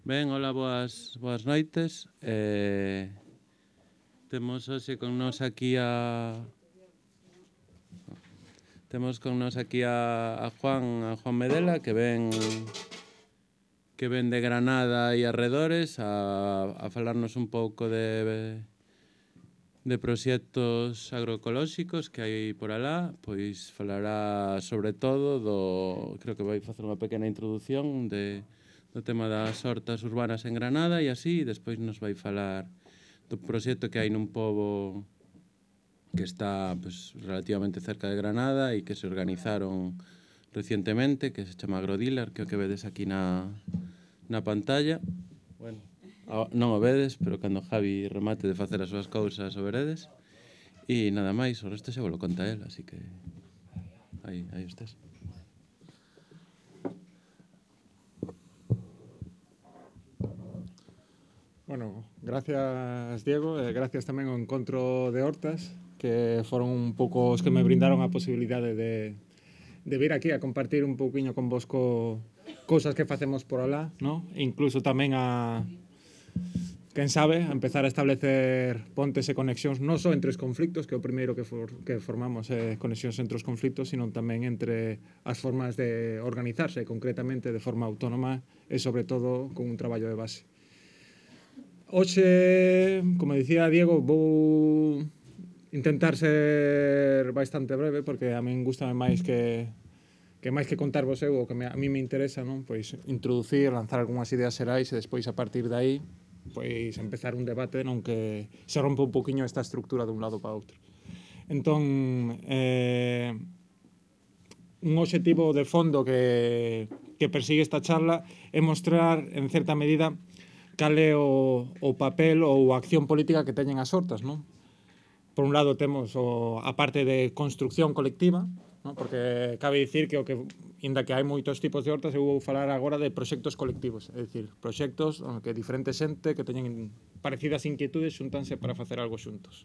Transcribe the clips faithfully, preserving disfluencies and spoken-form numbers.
Ben, hola, boas, boas noites. Eh, temos hoxe con nos aquí a... Temos con nos aquí a, a Juan, a Juan Medela, que ven que ven de Granada e arredores a, a falarnos un pouco de de proxectos agroecolóxicos que hai por alá. Pois falará sobre todo do, creo que vai facer unha pequena introducción de do tema das hortas urbanas en Granada e así, e despois nos vai falar do proxecto que hai nun pobo que está pues, relativamente cerca de Granada e que se organizaron recientemente, que se chama Agrodilar, que é o que vedes aquí na, na pantalla. Bueno, non o vedes, pero cando Javi remate de facer as súas cousas o veredes. E nada máis, o resto xa vos lo conta él, así que aí, aí estés. Bueno, gracias Diego, e gracias tamén ao Encontro de Hortas, que foron un pouco os que me brindaron a posibilidade de, de vir aquí a compartir un pouquiño con vos co, cousas que facemos por alá, ¿no? E incluso tamén a, quen sabe, a empezar a establecer pontes e conexións non só entre os conflictos, que é o primeiro que, for, que formamos é eh, conexións entre os conflictos, sino tamén entre as formas de organizarse, concretamente de forma autónoma e sobre todo con un traballo de base. Hoxe, como dicía Diego, vou intentar ser bastante breve porque a min gustame máis que que máis que contarvos eu o que me, a mí me interesa, non? Pois introducir, lanzar algunhas ideas xerais e despois a partir de aí pois empezar un debate non que se rompe un poquinho esta estructura dun lado para outro. Entón, eh, un obxectivo de fondo que, que persigue esta charla é mostrar, en certa medida, cal é o, o papel ou a acción política que teñen as hortas, non? Por un lado temos o, a parte de construcción colectiva, non? Porque cabe dicir que o que, inda que hai moitos tipos de hortas, eu vou falar agora de proxectos colectivos, é dicir, proxectos que diferente xente que teñen parecidas inquietudes xuntanse para facer algo xuntos.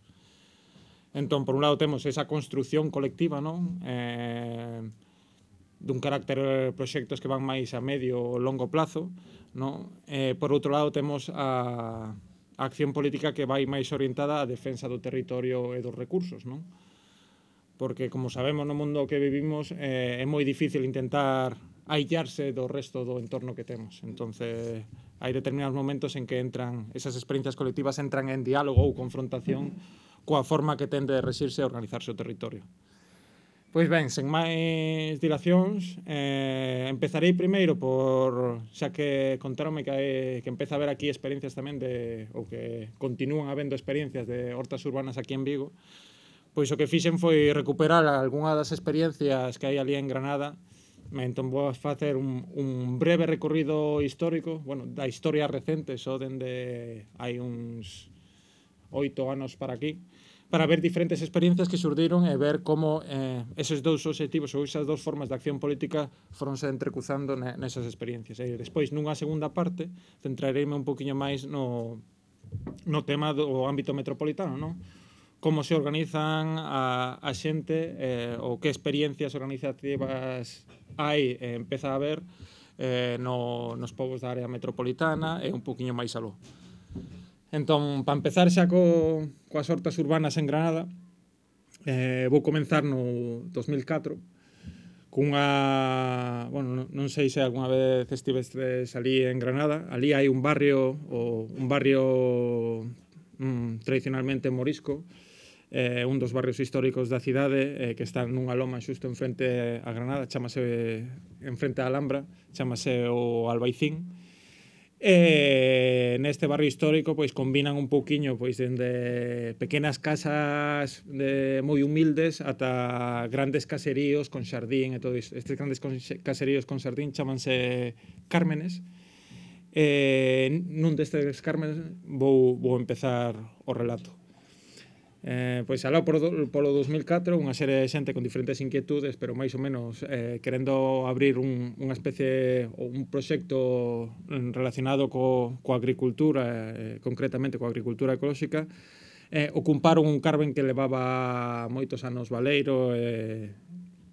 Entón, por un lado temos esa construcción colectiva, non? Eh, dun carácter proxectos que van máis a medio ou longo plazo, non? Eh, por outro lado temos a, a acción política que vai máis orientada á defensa do territorio e dos recursos, non? Porque, como sabemos, no mundo que vivimos eh, é moi difícil intentar aillarse do resto do entorno que temos. Entonces, hai determinados momentos en que entran, esas experiencias colectivas entran en diálogo ou confrontación coa forma que tende de rexirse e organizarse o territorio. Pois ben, sen máis dilacións, eh, empezarei primeiro por, xa que contaronme que, hai, que empeza a haber aquí experiencias tamén de, ou que continúan habendo experiencias de hortas urbanas aquí en Vigo, pois o que fixen foi recuperar algunha das experiencias que hai ali en Granada. Entón vou facer un, un breve recorrido histórico, bueno, da historia recente, só dende hai uns oito anos para aquí, para ver diferentes experiencias que surdiron e ver como eh, eses dous obxectivos ou esas dous formas de acción política foronse entrecruzando nesas experiencias. E despois, nunha segunda parte, centrareime un poquinho máis no, no tema do ámbito metropolitano, non? Como se organizan a, a xente eh, ou que experiencias organizativas hai e empeza a haber eh, no, nos povos da área metropolitana e un poquinho máis aló. Entón, para empezar xa co, coas hortas urbanas en Granada, eh, vou comenzar no dos mil catro cunha, bueno, non sei se algunha vez estivestes ali en Granada. Ali hai un barrio, o, un barrio mm, tradicionalmente morisco, eh, un dos barrios históricos da cidade, eh, que está nunha loma xusto enfrente a Granada, chamase, enfrente a Alhambra, chamase o Albaicín. E neste barrio histórico pois combinan un pouquiño pois dende pequenas casas de moi humildes ata grandes caseríos con xardín e todo isto. Estes grandes caseríos con xardín chamanse Cármenes. E nun destes Cármenes vou, vou empezar o relato. Eh, pois alá polo, polo dos mil catro unha serie de xente con diferentes inquietudes, pero máis ou menos eh, querendo abrir un, unha especie ou un proxecto relacionado co, coa agricultura, eh, concretamente coa agricultura ecolóxica, eh, ocuparon un carben que levaba moitos anos baleiro e,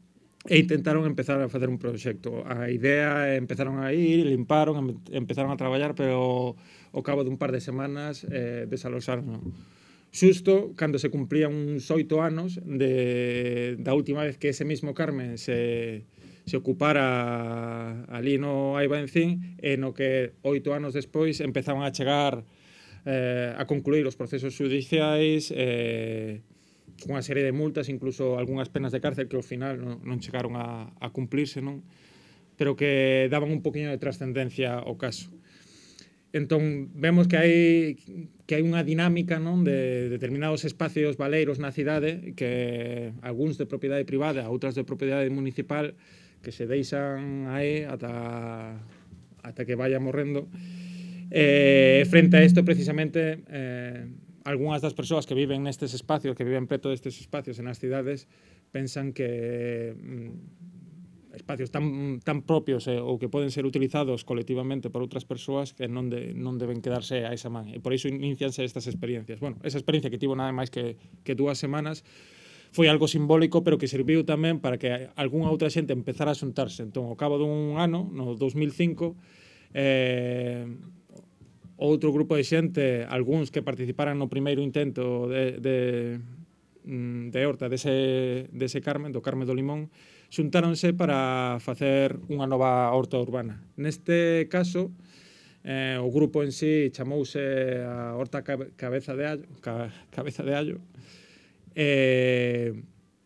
e intentaron empezar a facer un proxecto. A idea empezaron a ir, limparon, empezaron a traballar, pero ao cabo dun par de semanas eh, desaloxaron. Xusto cando se cumplían uns oito anos de, da última vez que ese mismo Carmen se, se ocupara ali no Aibaencín, e no que oito anos despois empezaban a chegar eh, a concluir os procesos judiciais, eh, unha serie de multas, incluso algunhas penas de cárcel que ao final non, non chegaron a, a cumplirse, non? Pero que daban un poquinho de trascendencia ao caso. Entón, vemos que hai que hai unha dinámica, non, de determinados espacios baleiros na cidade, que algúns de propiedade privada, outras de propiedade municipal, que se deixan aí ata, ata que vaya morrendo. Eh, frente a isto, precisamente, eh, algunhas das persoas que viven nestes espacios, que viven preto destes espacios en as cidades, pensan que mm, espacios tan, tan propios eh, ou que poden ser utilizados colectivamente por outras persoas que non, de, non deben quedarse a esa man. E por iso inicianse estas experiencias. Bueno, esa experiencia que tivo nada máis que, que dúas semanas foi algo simbólico, pero que serviu tamén para que algunha outra xente empezara a xuntarse. Entón, ao cabo dun ano, no dos mil cinco, eh, outro grupo de xente, algúns que participaran no primeiro intento de, de, de horta dese, dese Carmen, do Carme do Limón, xuntáronse para facer unha nova horta urbana. Neste caso, eh, o grupo en sí chamouse a Horta Cabeza de Allo, Cabeza de Allo, e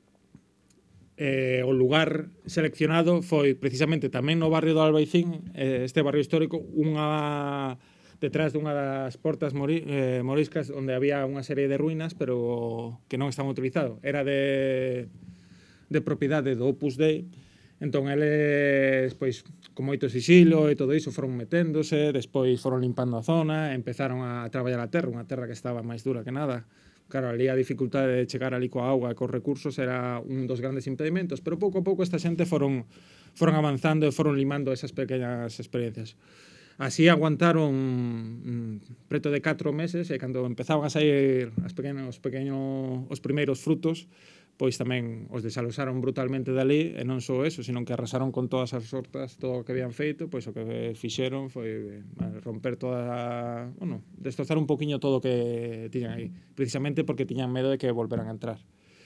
eh, o lugar seleccionado foi precisamente tamén no barrio do Albaicín, eh, este barrio histórico, unha detrás dunha das portas mori, eh, moriscas onde había unha serie de ruínas, pero que non estaban utilizados. Era de, de propiedade do Opus Dei. Entón, eles, pois, con moito sisilo e todo iso, foron meténdose, despois foron limpando a zona, empezaron a traballar a terra, unha terra que estaba máis dura que nada. Claro, ali a dificultade de chegar ali coa auga e cos recursos era un dos grandes impedimentos, pero pouco a pouco esta xente foron, foron avanzando e foron limando esas pequeñas experiencias. Así aguantaron mm, preto de catro meses, e cando empezaban a sair as pequenos, pequeños, os primeiros frutos, pois tamén os desaloxaron brutalmente dali, e non só eso, sino que arrasaron con todas as hortas, todo o que habían feito, pois o que fixeron foi romper toda, bueno, destrozar un poquinho todo o que tiñan aí, precisamente porque tiñan medo de que volveran a entrar.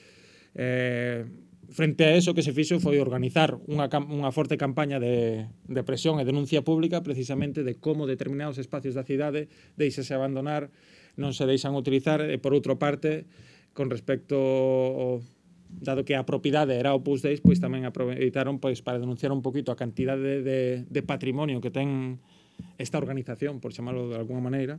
Eh, frente a eso, que se fixo foi organizar unha, unha forte campaña de, de presión e denuncia pública, precisamente de como determinados espacios da cidade deixase abandonar, non se deixan utilizar, e por outra parte, con respecto ao, dado que a propiedade era Opus Dei, pois tamén aproveitaron pois para denunciar un poquito a cantidade de, de patrimonio que ten esta organización, por chamarlo de alguna maneira,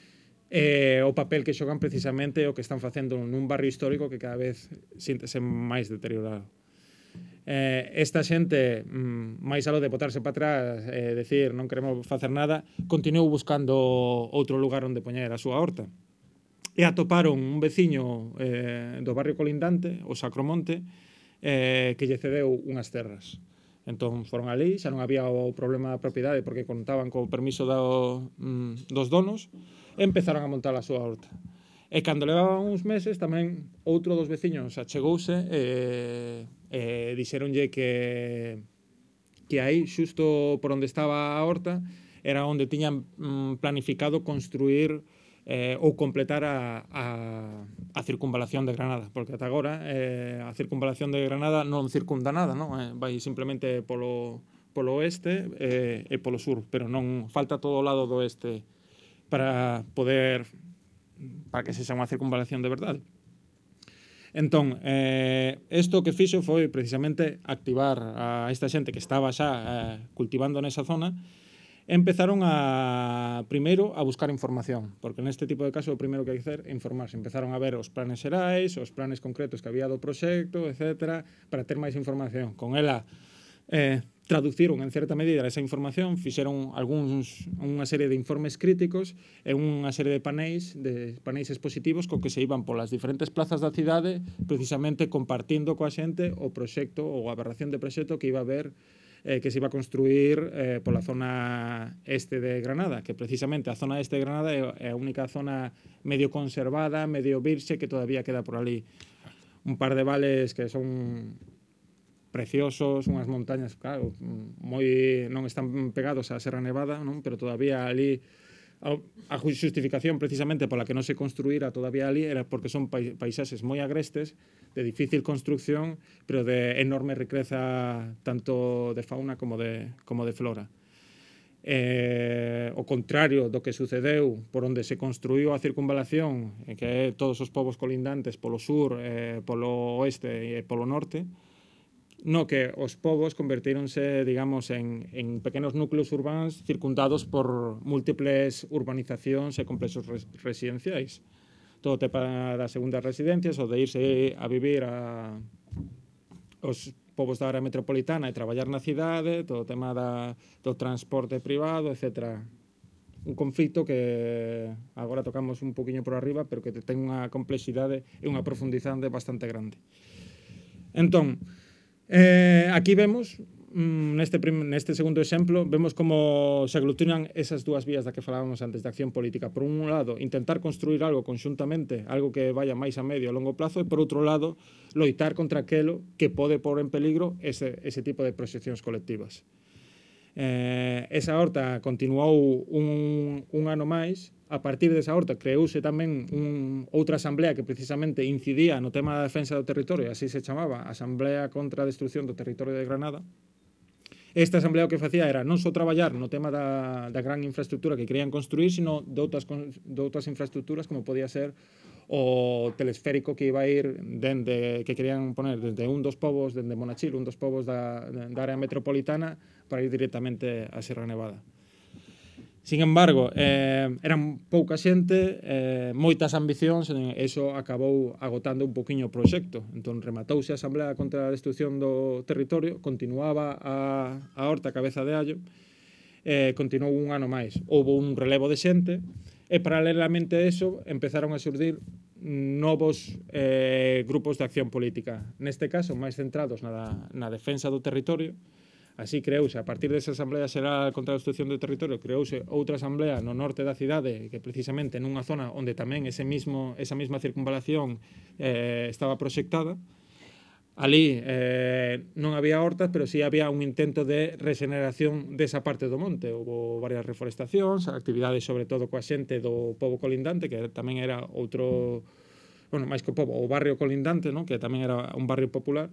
e o papel que xogan precisamente o que están facendo nun barrio histórico que cada vez síntese máis deteriorado. Eh, esta xente, mm, máis alo de botarse para atrás e eh, decir non queremos facer nada, continuou buscando outro lugar onde poñer a súa horta. E atoparon un veciño eh, do barrio colindante, o Sacromonte, eh, que lle cedeu unhas terras. Entón foron ali, xa non había o problema da propiedade porque contaban co permiso do, mm, dos donos, e empezaron a montar a súa horta. E cando levaban uns meses, tamén outro dos veciños achegouse e, e dixeronlle que, que aí, xusto por onde estaba a horta, era onde tiñan mm, planificado construir eh, ou completar a, a, a circunvalación de Granada, porque ata agora eh, a circunvalación de Granada non circunda nada, non? Eh, vai simplemente polo, polo oeste eh, e polo sur, pero non falta todo o lado do oeste para poder para que sexa unha circunvalación de verdade. Entón, eh, isto que fixo foi precisamente activar a esta xente que estaba xa eh, cultivando nesa zona. Empezaron a, primeiro, a buscar información, porque neste tipo de caso o primeiro que hai que hacer é informarse. Empezaron a ver os planes xerais, os planes concretos que había do proxecto, etcétera, para ter máis información. Con ela, eh, traduciron en certa medida esa información, fixeron algúns, unha serie de informes críticos e unha serie de paneis, de paneis expositivos co que se iban polas diferentes plazas da cidade, precisamente compartindo coa xente o proxecto ou a aberración de proxecto que iba a haber Eh, que se iba a construir eh, pola zona este de Granada, que precisamente a zona este de Granada é a única zona medio conservada, medio virxe, que todavía queda por ali. Un par de vales que son preciosos, unhas montañas, claro, moi non están pegados á Serra Nevada, non? Pero todavía ali a, a justificación precisamente pola que non se construíra todavía ali era porque son paisaxes moi agrestes, de difícil construcción, pero de enorme riqueza tanto de fauna como de, como de flora. Eh, o contrario do que sucedeu por onde se construiu a circunvalación, que é todos os povos colindantes polo sur, eh, polo oeste e polo norte, no que os povos convertíronse, digamos, en, en pequenos núcleos urbanos circundados por múltiples urbanizacións e complexos res, residenciais. Todo o tema das segundas residencias, ou de irse a vivir a os povos da área metropolitana e traballar na cidade, todo o tema da, do transporte privado, etcétera. Un conflito que agora tocamos un poquinho por arriba, pero que ten unha complexidade e unha profundidade bastante grande. Entón, eh, aquí vemos, neste, prim, neste segundo exemplo, vemos como se aglutinan esas dúas vías da que falábamos antes de acción política. Por un lado, intentar construir algo conxuntamente, algo que vaya máis a medio e longo plazo, e por outro lado, loitar contra aquelo que pode pôr en peligro ese, ese tipo de proxeccións colectivas. Eh, esa horta continuou un, un ano máis. A partir desa horta creouse tamén un, outra asamblea que precisamente incidía no tema da defensa do territorio, así se chamaba, Asamblea contra a Destrucción do Territorio de Granada. Esta asamblea o que facía era non só traballar no tema da, da gran infraestructura que querían construir, sino de outras, de outras infraestructuras como podía ser o telesférico que iba a ir dende, que querían poner desde un dos povos, dende Monachil, un dos povos da, da área metropolitana para ir directamente a Serra Nevada. Sin embargo, eh, eran pouca xente, eh, moitas ambicións, e iso acabou agotando un poquinho o proxecto. Entón, rematouse a Asamblea contra a Destrucción do Territorio, continuaba a, a horta Cabeza de Allo, eh, continuou un ano máis. Houve un relevo de xente, e paralelamente a eso empezaron a xurdir novos eh, grupos de acción política. Neste caso, máis centrados na, na defensa do territorio. Así creouse, a partir desa Asamblea Xeral contra a Destrucción do Territorio, creouse outra asamblea no norte da cidade, que precisamente nunha zona onde tamén ese mismo, esa mesma circunvalación eh, estaba proxectada. Ali eh, non había hortas, pero sí había un intento de regeneración desa parte do monte. Houve varias reforestacións, actividades sobre todo coa xente do pobo colindante, que tamén era outro, bueno, máis que o pobo, o barrio colindante, ¿no? Que tamén era un barrio popular.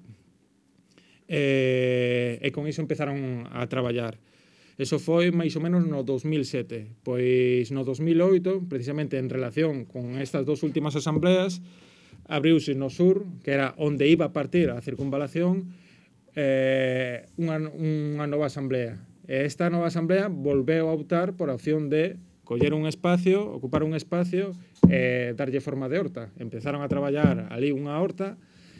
E, e con iso empezaron a traballar. Eso foi máis ou menos no dos mil sete. Pois no dos mil oito, precisamente en relación con estas dos últimas asambleas, abriuse no sur, que era onde iba a partir a circunvalación, eh, unha, unha nova asamblea. E esta nova asamblea volveu a optar por a opción de coller un espacio, ocupar un espacio e darlle forma de horta. Empezaron a traballar ali unha horta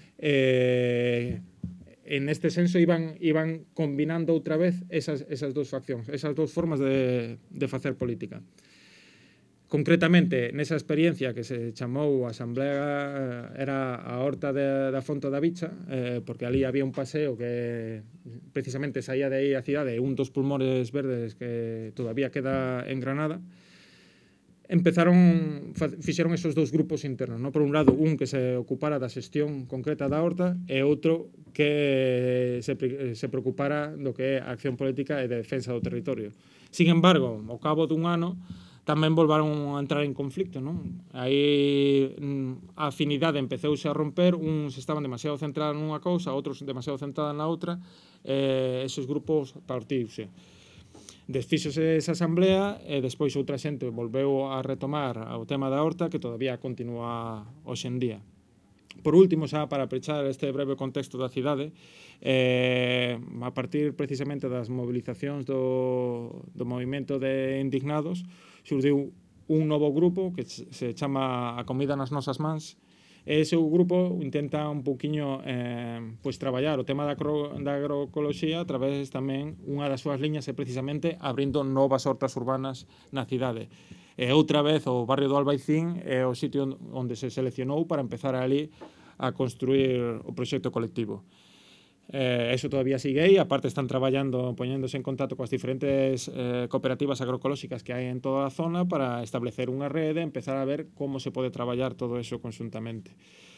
e en este senso iban, iban combinando outra vez esas, esas dos faccións, esas dos formas de, de facer política. Concretamente, nesa experiencia que se chamou a Asamblea, era a horta de, da Fonte da Bicha, eh, porque ali había un paseo que precisamente saía de aí a cidade, un dos pulmones verdes que todavía queda en Granada. Empezaron, fixeron esos dous grupos internos, ¿no? Por un lado, un que se ocupara da xestión concreta da horta e outro que se, se preocupara do que é a acción política e de defensa do territorio. Sin embargo, ao cabo dun ano, tamén volvaron a entrar en conflicto, non? Aí a afinidade empezouse a romper, uns estaban demasiado centrados nunha cousa, outros demasiado centrados na outra, e esos grupos partiuse. Desfíxose esa asamblea e despois outra xente volveu a retomar o tema da horta que todavía continúa hoxe en día. Por último, xa para pechar este breve contexto da cidade, eh, a partir precisamente das movilizacións do, do movimento de indignados, xurdiu un novo grupo que se chama A Comida nas Nosas Mans. E ese grupo intenta un pouquiño eh, pois traballar o tema da, agro, da agroecoloxía a través tamén unha das súas liñas é precisamente abrindo novas hortas urbanas na cidade. E outra vez o barrio do Albaicín é o sitio onde se seleccionou para empezar ali a construir o proxecto colectivo. Eh, eso todavía sigue aí, aparte están traballando, poñéndose en contacto coas diferentes eh, cooperativas agroecolóxicas que hai en toda a zona para establecer unha rede e empezar a ver como se pode traballar todo eso conxuntamente.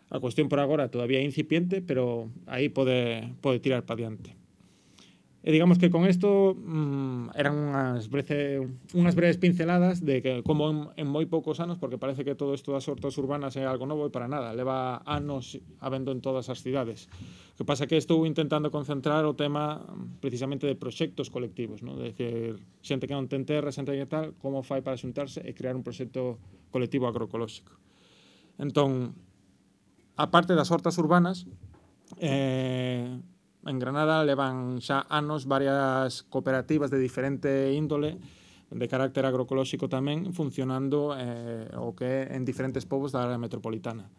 A cuestión por agora todavía é incipiente, pero aí pode, pode tirar para diante. E digamos que con isto mmm, eran unhas, brece, unhas breves pinceladas de que como en, en moi poucos anos, porque parece que todo isto das hortas urbanas é algo novo e para nada, leva anos habendo en todas as cidades. O que pasa que estou intentando concentrar o tema precisamente de proxectos colectivos, ¿no? De decir, xente que non ten terra, xente que tal, como fai para xuntarse e crear un proxecto colectivo agroecolóxico. Entón, a parte das hortas urbanas, eh, en Granada levan xa anos varias cooperativas de diferente índole, de carácter agroecolóxico tamén, funcionando eh, o que en diferentes povos da área metropolitana.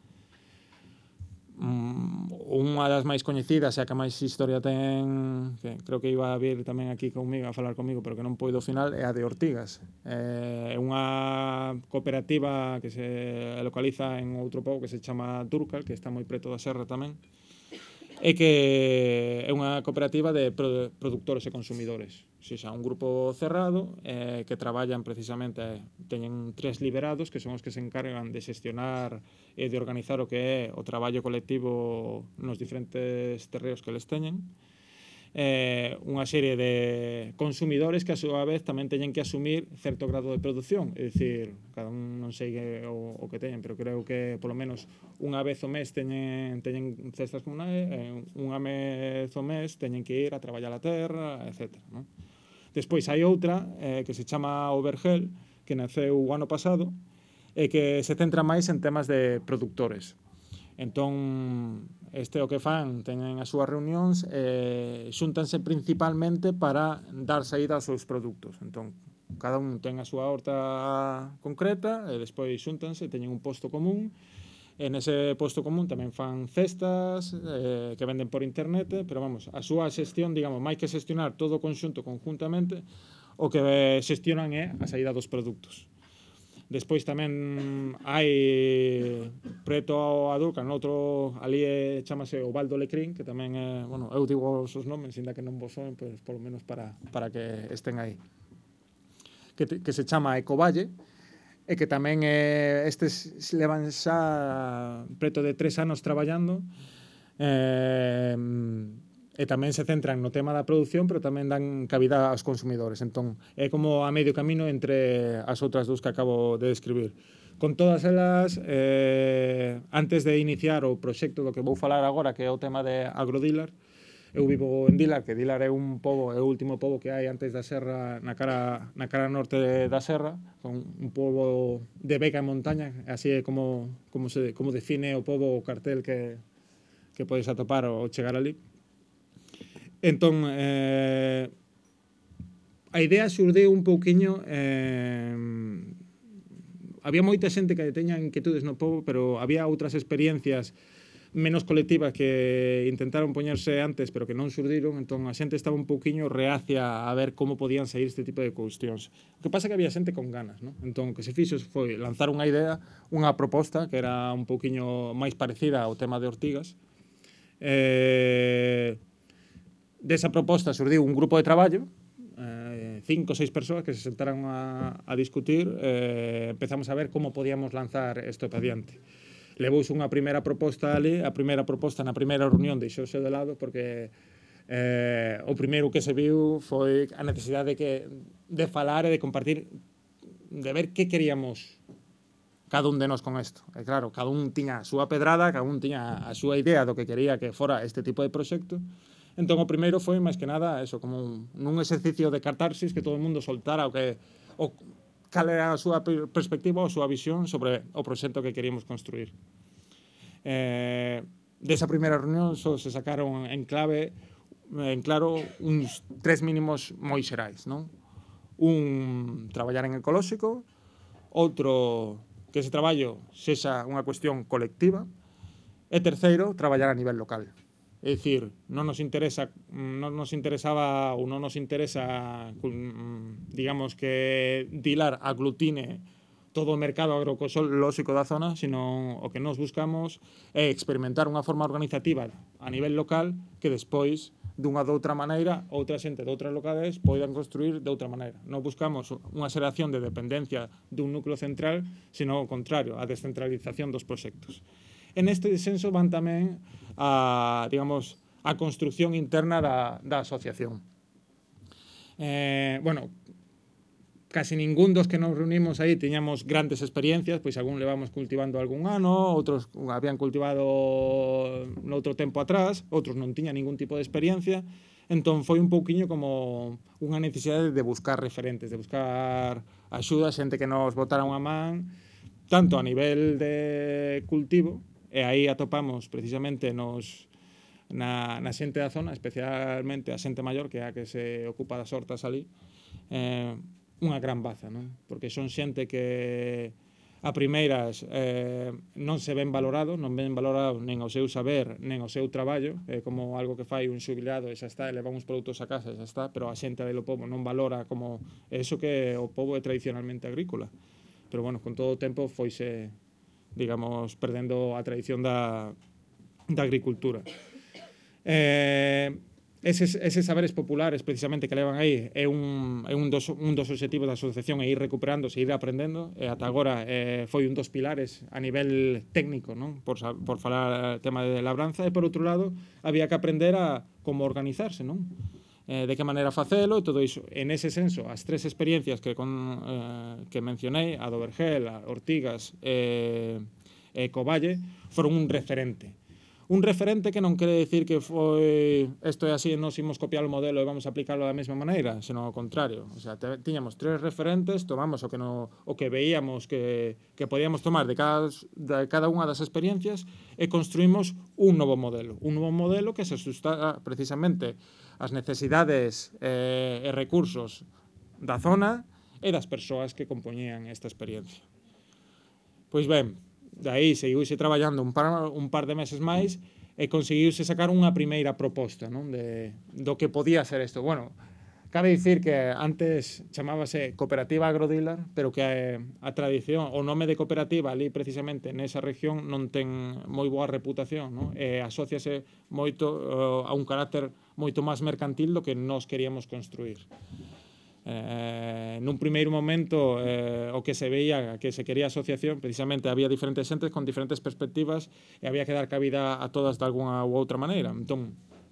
Um, unha das máis coñecidas e a que máis historia ten, que creo que iba a vir tamén aquí comigo a falar comigo, pero que non poido ao final, é a de Ortigas. É unha cooperativa que se localiza en outro pobo que se chama Durcal, que está moi preto da serra tamén, e que é unha cooperativa de produtores e consumidores. Se xa un grupo cerrado eh, que traballan precisamente, teñen tres liberados que son os que se encargan de xestionar e de organizar o que é o traballo colectivo nos diferentes terreos que les teñen. Eh, unha serie de consumidores que a súa vez tamén teñen que asumir certo grado de produción, é dicir, cada un non sei o, o que teñen, pero creo que polo menos unha vez o mes teñen, teñen cestas comunais, eh, unha vez o mes teñen que ir a traballar a terra, etcétera, ¿no? Despois hai outra eh, que se chama Overgel, que naceu o ano pasado e que se centra máis en temas de productores. Entón, este o que fan, teñen as súas reunións e eh, xúntanse principalmente para dar saída aos seus produtos. Entón, cada un ten a súa horta concreta e despois xúntanse, teñen un posto común. E nese posto común tamén fan cestas eh, que venden por internet, pero vamos, a súa xestión, digamos, máis que xestionar todo o conxunto conjuntamente, o que xestionan é a saída dos produtos. Despois tamén hai preto ao Adurca, noutro, ali é, chamase o Val do Lecrín, que tamén é, bueno, eu digo os nomes, ainda que non vos soen, pois, polo menos para, para que estén aí. Que, te, que se chama Ecovalle, e que tamén é, estes levan xa preto de tres anos traballando, eh, e tamén se centran no tema da produción, pero tamén dan cabida aos consumidores. Entón, é como a medio camino entre as outras dúas que acabo de describir. Con todas elas, eh, antes de iniciar o proxecto do que vou falar agora, que é o tema de Agrodilar, eu vivo en Dilar, que Dilar é un pobo, é o último pobo que hai antes da serra, na cara, na cara norte da serra, con un pobo de vega e montaña, así é como, como, se, como define o pobo o cartel que, que podes atopar ao chegar ali. Entón, eh, a idea xurdiu un pouquiño, eh, había moita xente que teña inquietudes no pobo, pero había outras experiencias menos colectivas que intentaron poñerse antes, pero que non xurdiron, entón a xente estaba un pouquiño reacia a ver como podían sair este tipo de cuestións. O que pasa é que había xente con ganas, non? Entón, o que se fixo foi lanzar unha idea, unha proposta que era un pouquiño máis parecida ao tema de Ortigas. Eh, desa proposta xurdiu un grupo de traballo, eh, cinco ou seis persoas que se sentaron a, a discutir, eh, empezamos a ver como podíamos lanzar isto para diante. Levouse unha primeira proposta ali, a primeira proposta na primeira reunión deixouse de lado porque eh, o primeiro que se viu foi a necesidade de, que, de falar e de compartir, de ver que queríamos cada un de nós con isto. E claro, cada un tiña a súa pedrada, cada un tiña a súa idea do que quería que fora este tipo de proxecto. Entón, o primeiro foi, máis que nada, eso, como un, nun exercicio de catarsis que todo o mundo soltara o que o, cal era a súa perspectiva ou a súa visión sobre o proxecto que queríamos construir. Eh, desa primeira reunión só se sacaron en clave, en claro, uns tres mínimos moi xerais, non? Un, traballar en ecolóxico, outro, que ese traballo sexa unha cuestión colectiva, e terceiro, traballar a nivel local. É dicir, non nos interesa, non nos interesaba ou non nos interesa, digamos, que Dilar aglutine todo o mercado agroecolóxico da zona, sino o que nos buscamos é experimentar unha forma organizativa a nivel local que despois, dunha de outra maneira, outra xente de outras locales poidan construir de outra maneira. Non buscamos unha xeración de dependencia dun núcleo central, sino o contrario, a descentralización dos proxectos. E neste senso van tamén a, digamos, a construcción interna da, da asociación. Eh, bueno, casi ningún dos que nos reunimos aí tiñamos grandes experiencias, pois algún levamos cultivando algún ano, outros habían cultivado noutro tempo atrás, outros non tiñan ningún tipo de experiencia, entón foi un pouquiño como unha necesidade de buscar referentes, de buscar axuda, xente que nos botara unha man, tanto a nivel de cultivo, e aí atopamos precisamente nos na, na xente da zona, especialmente a xente maior, que é a que se ocupa das hortas ali, eh, unha gran baza, non? Porque son xente que a primeiras eh, non se ven valorado, non ven valorado nen o seu saber, nen o seu traballo, é como algo que fai un xubilado e xa está, e leva uns produtos a casa e xa está, pero a xente do pobo non valora como eso que o pobo é tradicionalmente agrícola. Pero, bueno, con todo o tempo foise, digamos, perdendo a tradición da, da agricultura. Eh, eses, eses saberes populares, precisamente, que levan aí, é un, é un, dos, un dos objetivos da asociación, é ir recuperándose, ir aprendendo, e ata agora eh, foi un dos pilares a nivel técnico, non? Por, por falar tema de labranza, e, por outro lado, había que aprender a como organizarse, non? Eh, de que maneira facelo e todo iso. En ese senso, as tres experiencias que, con, eh, que mencionei, a do Vergel, a Ortigas e, e Covalle, foron un referente. Un referente que non quere decir que foi isto é así e nos imos copiar o modelo e vamos a aplicarlo da mesma maneira, senón ao contrario. O sea, te, tiñamos tres referentes, tomamos o que, no, o que veíamos que, que podíamos tomar de cada, de cada unha das experiencias e construímos un novo modelo. Un novo modelo que se asusta precisamente as necesidades eh, e recursos da zona e das persoas que compoñían esta experiencia. Pois ben, de aí seguiuse traballando un par, un par de meses máis e conseguiuse sacar unha primeira proposta, non? De, do que podía ser isto. Bueno, cabe dicir que antes chamábase Cooperativa Agrodilar, pero que a, a tradición, o nome de cooperativa ali precisamente nesa región non ten moi boa reputación, non? E asóciase moito uh, a un carácter moito máis mercantil do que nós queríamos construir. Eh, nun primeiro momento eh, o que se veía que se quería asociación, precisamente había diferentes xentes con diferentes perspectivas e había que dar cabida a todas de algunha ou outra maneira. Entón,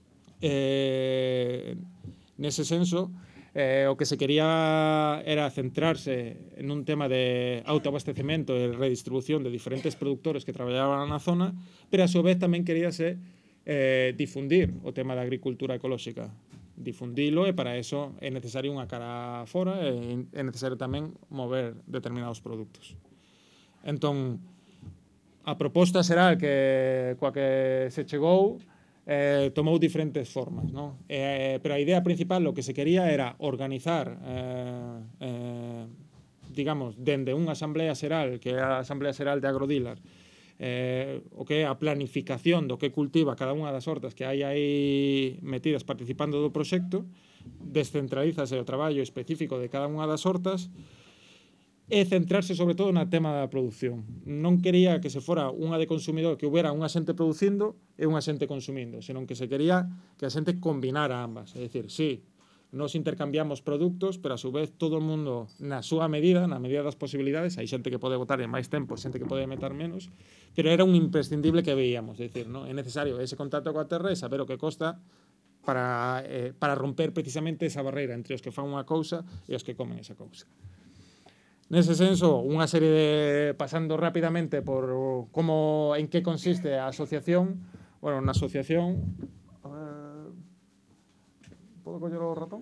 eh, nese senso, eh, o que se quería era centrarse en un tema de autoabastecemento e redistribución de diferentes productores que traballaban na zona, pero a su vez tamén queríase eh, difundir o tema da agricultura ecolóxica, difundilo, e para eso é necesario unha cara fora e é necesario tamén mover determinados produtos. Entón, a proposta xeral que coa que se chegou eh, tomou diferentes formas, non? Eh, pero a idea principal, o que se quería era organizar eh, eh, digamos, dende unha asamblea xeral, que é a Asamblea Xeral de Agrodilar, eh, o que é a planificación do que cultiva cada unha das hortas que hai aí metidas participando do proxecto, descentralízase o traballo específico de cada unha das hortas e centrarse sobre todo na tema da produción. Non quería que se fora unha de consumidor, que houbera unha xente producindo e unha xente consumindo, senón que se quería que a xente combinara ambas. É dicir, sí, nos intercambiamos produtos, pero a su vez todo o mundo na súa medida, na medida das posibilidades, hai xente que pode botar en máis tempo, xente que pode meter menos, pero era un imprescindible que veíamos, é dicir, ¿no? É necesario ese contacto coa terra e saber o que costa para, eh, para romper precisamente esa barreira entre os que fan unha cousa e os que comen esa cousa. Nese senso, unha serie de, pasando rapidamente por como, en que consiste a asociación. Bueno, na asociación, a ver, podo coller o ratón?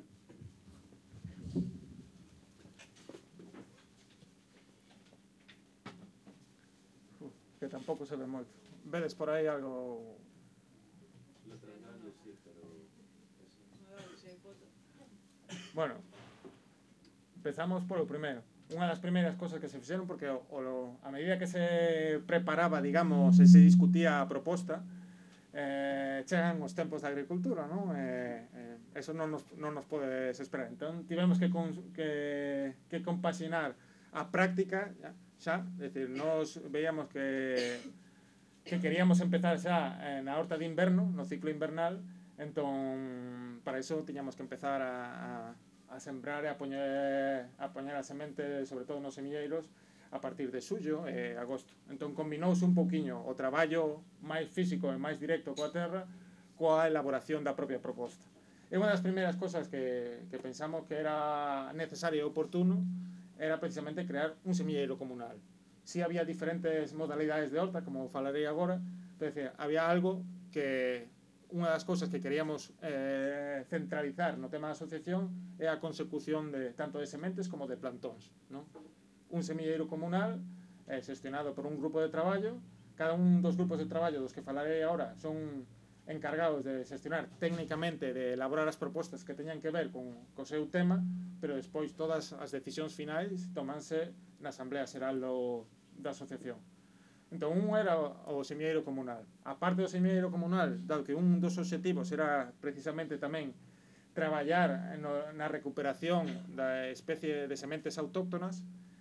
Uf, que tampouco se ve moito. Vedes por aí algo... Bueno, empezamos polo primeiro. Unha das primeiras cosas que se fixeron, porque o, o, a medida que se preparaba, digamos, e se discutía a proposta, eh, chegan os tempos da agricultura, non? Eh, eh, eso non nos, non nos pode desesperar. Entón, tivemos que, con, que, que compaxinar a práctica xa, é dicir, nos veíamos que, que queríamos empezar xa na horta de inverno, no ciclo invernal, entón, para iso tiñamos que empezar a, a a sembrar e a poñer, a poñer a semente, sobre todo nos semilleiros, a partir de xullo e agosto. Entón combinouse un poquinho o traballo máis físico e máis directo coa terra coa elaboración da propia proposta. E unha das primeiras cosas que, que pensamos que era necesario e oportuno era precisamente crear un semilleiro comunal. Si había diferentes modalidades de horta, como falarei agora, pero decir, había algo que unha das cousas que queríamos eh, centralizar no tema da asociación é a consecución de tanto de sementes como de plantóns, non? Un semilleiro comunal eh, xestionado por un grupo de traballo. Cada un dos grupos de traballo dos que falarei agora son encargados de xestionar técnicamente, de elaborar as propostas que teñan que ver con co seu tema, pero despois todas as decisións finais tomanse na Asamblea Xeral do, da asociación. Entón, un era o semilleiro comunal. A parte do semilleiro comunal, dado que un dos obxectivos era precisamente tamén traballar no, na recuperación da especie de sementes autóctonas,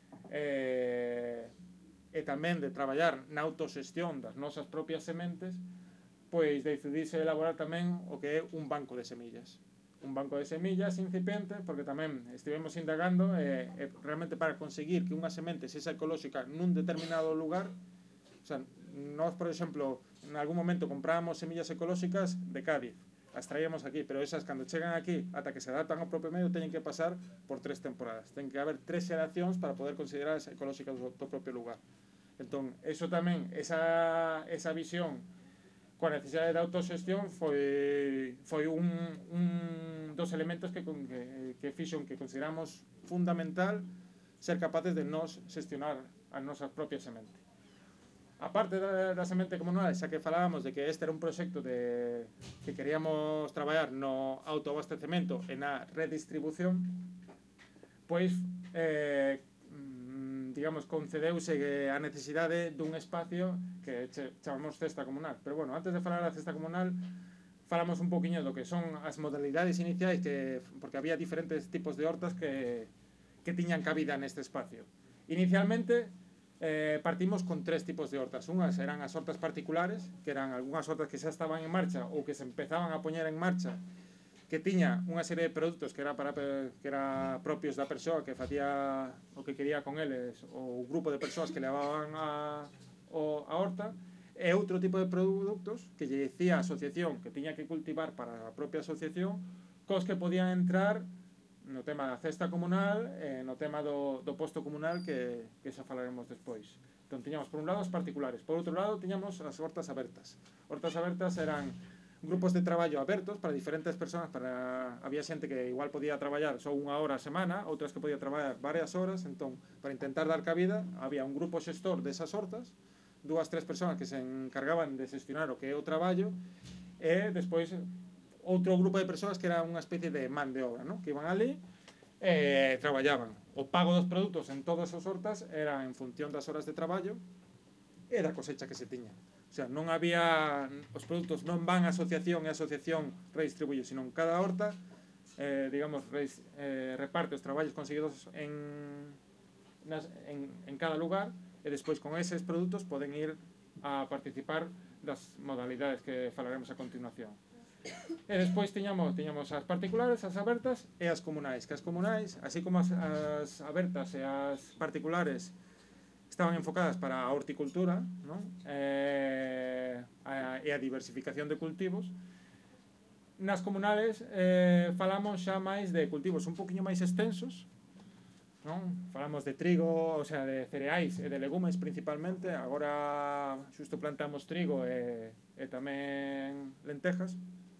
eh, e tamén de traballar na autoxestión das nosas propias sementes, pois decidirse elaborar tamén o que é un banco de semillas. Un banco de semillas incipiente, porque tamén estivemos indagando e, e realmente para conseguir que unha semente sexa ecolóxica nun determinado lugar. O sea, nós, por exemplo, en algún momento comprábamos semillas ecolóxicas de Cádiz, as traíamos aquí, pero esas, cando chegan aquí, ata que se adaptan ao propio medio, teñen que pasar por tres temporadas. Ten que haber tres xeracións para poder considerarse ecolóxicas do, do propio lugar. Entón, eso tamén, esa, esa visión coa necesidade de autoxestión foi, foi un, un dos elementos que, que, que fixon que consideramos fundamental ser capaces de nos xestionar as nosas propias sementes. A parte da, da semente comunal, xa que falábamos de que este era un proxecto de, que queríamos traballar no autoabastecemento e na redistribución, pois, eh, digamos, concedeuse a necesidade dun espacio que chamamos cesta comunal. Pero bueno, antes de falar da cesta comunal, falamos un poquinho do que son as modalidades iniciais, que, porque había diferentes tipos de hortas que, que tiñan cabida neste espacio. Inicialmente, eh, partimos con tres tipos de hortas. Unhas eran as hortas particulares, que eran algunhas hortas que xa estaban en marcha ou que se empezaban a poñer en marcha, que tiña unha serie de produtos que era para que era propios da persoa que facía o que quería con eles, o grupo de persoas que levaban a, o, a horta, e outro tipo de produtos que lle dicía a asociación que tiña que cultivar para a propia asociación, cos que podían entrar no tema da cesta comunal e no tema do, do posto comunal que, que xa falaremos despois. Entón tiñamos por un lado as particulares, por outro lado tiñamos as hortas abertas. Hortas abertas eran grupos de traballo abertos para diferentes persoas, para había xente que igual podía traballar só unha hora a semana, outras que podía traballar varias horas. Entón, para intentar dar cabida, había un grupo xestor desas hortas, dúas, tres persoas que se encargaban de xestionar o que é o traballo, e despois outro grupo de persoas que era unha especie de man de obra, ¿no? Que iban ali e traballaban. O pago dos produtos en todas as hortas era en función das horas de traballo e da cosecha que se tiña. O sea, non había, os produtos non van a asociación e a asociación redistribuye, sino cada horta, eh, digamos, reis, eh, reparte os traballos conseguidos en, nas, en, en cada lugar, e despois con eses produtos poden ir a participar das modalidades que falaremos a continuación. E despois tiñamos, tiñamos as particulares, as abertas e as comunais, que as comunais, así como as, as abertas e as particulares, estaban enfocadas para a horticultura, ¿no? eh, a, e a diversificación de cultivos. Nas comunales eh, falamos xa máis de cultivos un poquinho máis extensos, non? Falamos de trigo, o sea, de cereais e de legumes principalmente. Agora xusto plantamos trigo e, e tamén lentejas,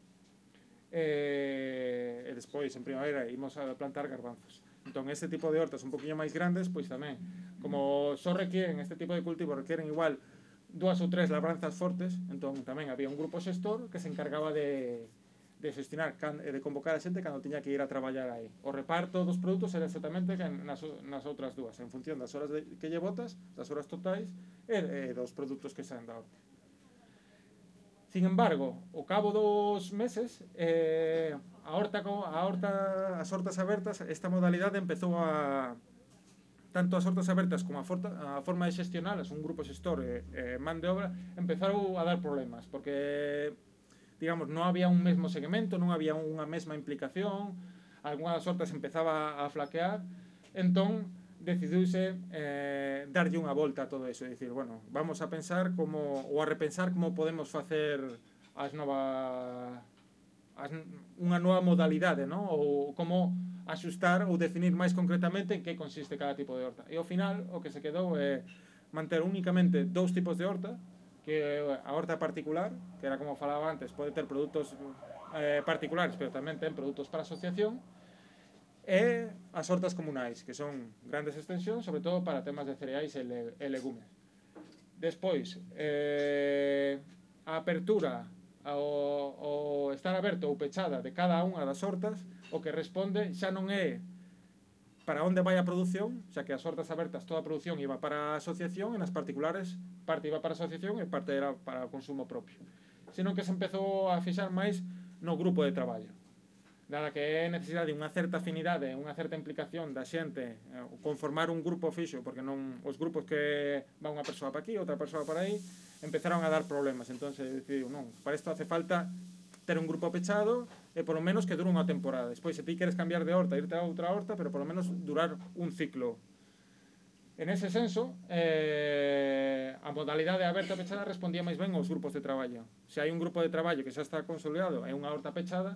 e, e despois en primavera imos a plantar garbanzos. Entón, este tipo de hortas un poquinho máis grandes, pois tamén, como só requieren, este tipo de cultivos requieren igual dúas ou tres labranzas fortes, entón tamén había un grupo xestor que se encargaba de, de xestionar e de convocar a xente cando tiña que ir a traballar aí. O reparto dos produtos era exactamente que nas, nas outras dúas, en función das horas de, que lle botas, das horas totais, e, e dos produtos que saen da horta. Sin embargo, ao cabo dos meses, eh, a horta, a horta, as hortas abertas, esta modalidade empezou a... Tanto as hortas abertas como a, forta, a forma de xestionalas, un grupo xestor e, e man de obra, empezaron a dar problemas, porque, digamos, non había un mesmo segmento, non había unha mesma implicación, algunhas das hortas empezaba a flaquear, entón decidiuse eh, darlle unha volta a todo eso, dicir, bueno, vamos a pensar como, ou a repensar como podemos facer as novas as, unha nova modalidade, non? Ou como axustar ou definir máis concretamente en que consiste cada tipo de horta. E ao final o que se quedou é manter únicamente dous tipos de horta, que a horta particular, que era como falaba antes, pode ter produtos eh, particulares, pero tamén ten produtos para asociación, e as hortas comunais, que son grandes extensións, sobre todo para temas de cereais e, le, e legumes. Despois, eh, a apertura o, o estar aberto ou pechada de cada unha das hortas, o que responde xa non é para onde vai a produción, xa que as hortas abertas toda a produción iba para a asociación, e nas particulares parte iba para a asociación e parte era para o consumo propio, senón que se empezou a fixar máis no grupo de traballo, dada que é necesidade de unha certa afinidade, unha certa implicación da xente, eh, conformar un grupo fixo, porque non os grupos que va unha persoa para aquí, outra persoa para aí, empezaron a dar problemas. Entón se decidiu, non, para isto hace falta ter un grupo pechado e polo menos que dure unha temporada. Despois, se ti queres cambiar de horta, irte a outra horta, pero polo menos durar un ciclo. En ese senso, eh, a modalidade aberta e pechada respondía máis ben aos grupos de traballo. Se hai un grupo de traballo que xa está consolidado e unha horta pechada,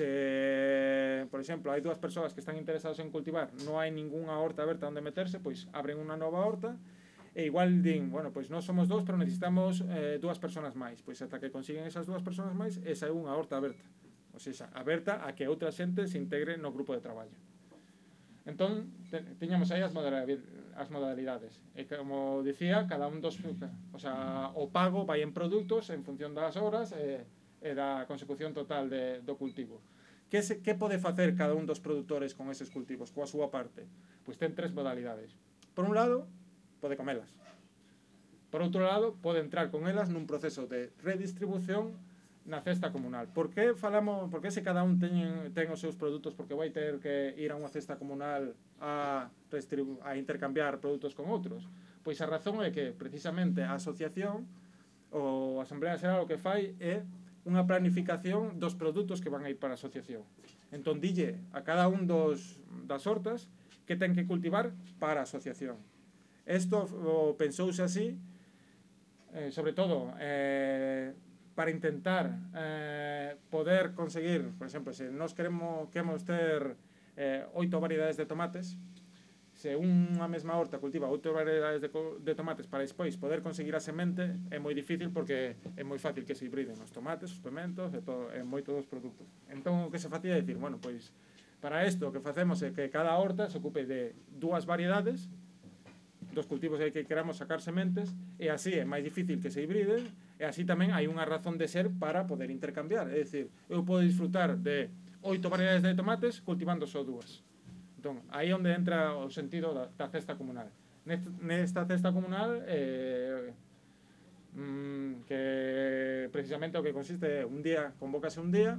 se, por exemplo, hai dúas persoas que están interesadas en cultivar, non hai ningunha horta aberta onde meterse, pois abren unha nova horta e igual din, bueno, pois nós somos dous, pero necesitamos eh, dúas persoas máis. Pois ata que consiguen esas dúas persoas máis, esa é unha horta aberta. Ou seja, aberta a que outra xente se integre no grupo de traballo. Entón, tiñamos aí as modalidades. E como dicía, cada un dos... O sea, o pago vai en produtos en función das horas e, e da consecución total de, do cultivo. Que, se, que pode facer cada un dos produtores con eses cultivos, coa súa parte? Pois ten tres modalidades. Por un lado, pode comelas. Por outro lado, pode entrar con elas nun proceso de redistribución na cesta comunal. Por que falamos, por que se cada un ten, ten os seus produtos, porque vai ter que ir a unha cesta comunal a, a intercambiar produtos con outros? Pois a razón é que precisamente a asociación ou a Asamblea Xeral o que fai é unha planificación dos produtos que van a ir para a asociación. Entón dille a cada un dos, das hortas que ten que cultivar para a asociación. Isto pensouse así, eh, sobre todo, eh, para intentar eh, poder conseguir, por exemplo, se nós queremos, queremos ter eh, oito variedades de tomates, se unha mesma horta cultiva oito variedades de, de tomates para despois poder conseguir a semente, é moi difícil porque é moi fácil que se hibriden os tomates, os pimentos e, todo, e moitos dos produtos. Entón o que se facía é dicir, bueno, pois para isto o que facemos é que cada horta se ocupe de dúas variedades dos cultivos aí que queramos sacar sementes, e así é máis difícil que se hibriden, e así tamén hai unha razón de ser para poder intercambiar. É dicir, eu podo disfrutar de oito variedades de tomates cultivando só dúas. Entón, aí é onde entra o sentido da, da cesta comunal. Nesta cesta comunal, eh, mmm, que precisamente o que consiste é un día, convócase un día,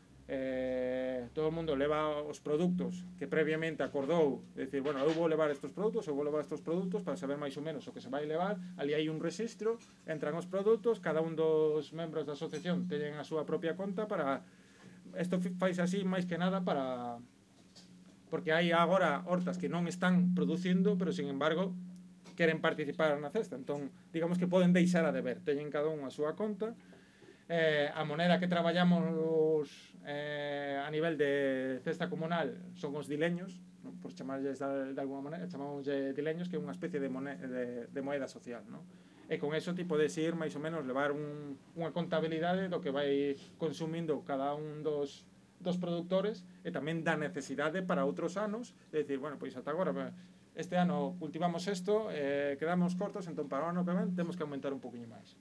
Eh, todo o mundo leva os produtos que previamente acordou, de decir, bueno, eu vou levar estes produtos, eu vou levar estes produtos para saber máis ou menos o que se vai levar. Ali hai un rexistro, entran os produtos, cada un dos membros da asociación teñen a súa propia conta para... Isto faise así máis que nada para... Porque hai agora hortas que non están producindo, pero sin embargo queren participar na cesta, entón digamos que poden deixar a deber, teñen cada un a súa conta. Eh, a moneda que traballamos eh, a nivel de cesta comunal son os dileños, non? Por chamarlles de, de alguna maneira, chamamos de dileños, que é unha especie de, moneda, de, de moeda social, non? E con eso ti podes ir máis ou menos levar un, unha contabilidade do que vai consumindo cada un dos, dos productores, e tamén da necesidade para outros anos, de decir, bueno, pois ata agora este ano cultivamos isto, eh, quedamos cortos, entón para o ano que ven temos que aumentar un poquinho máis.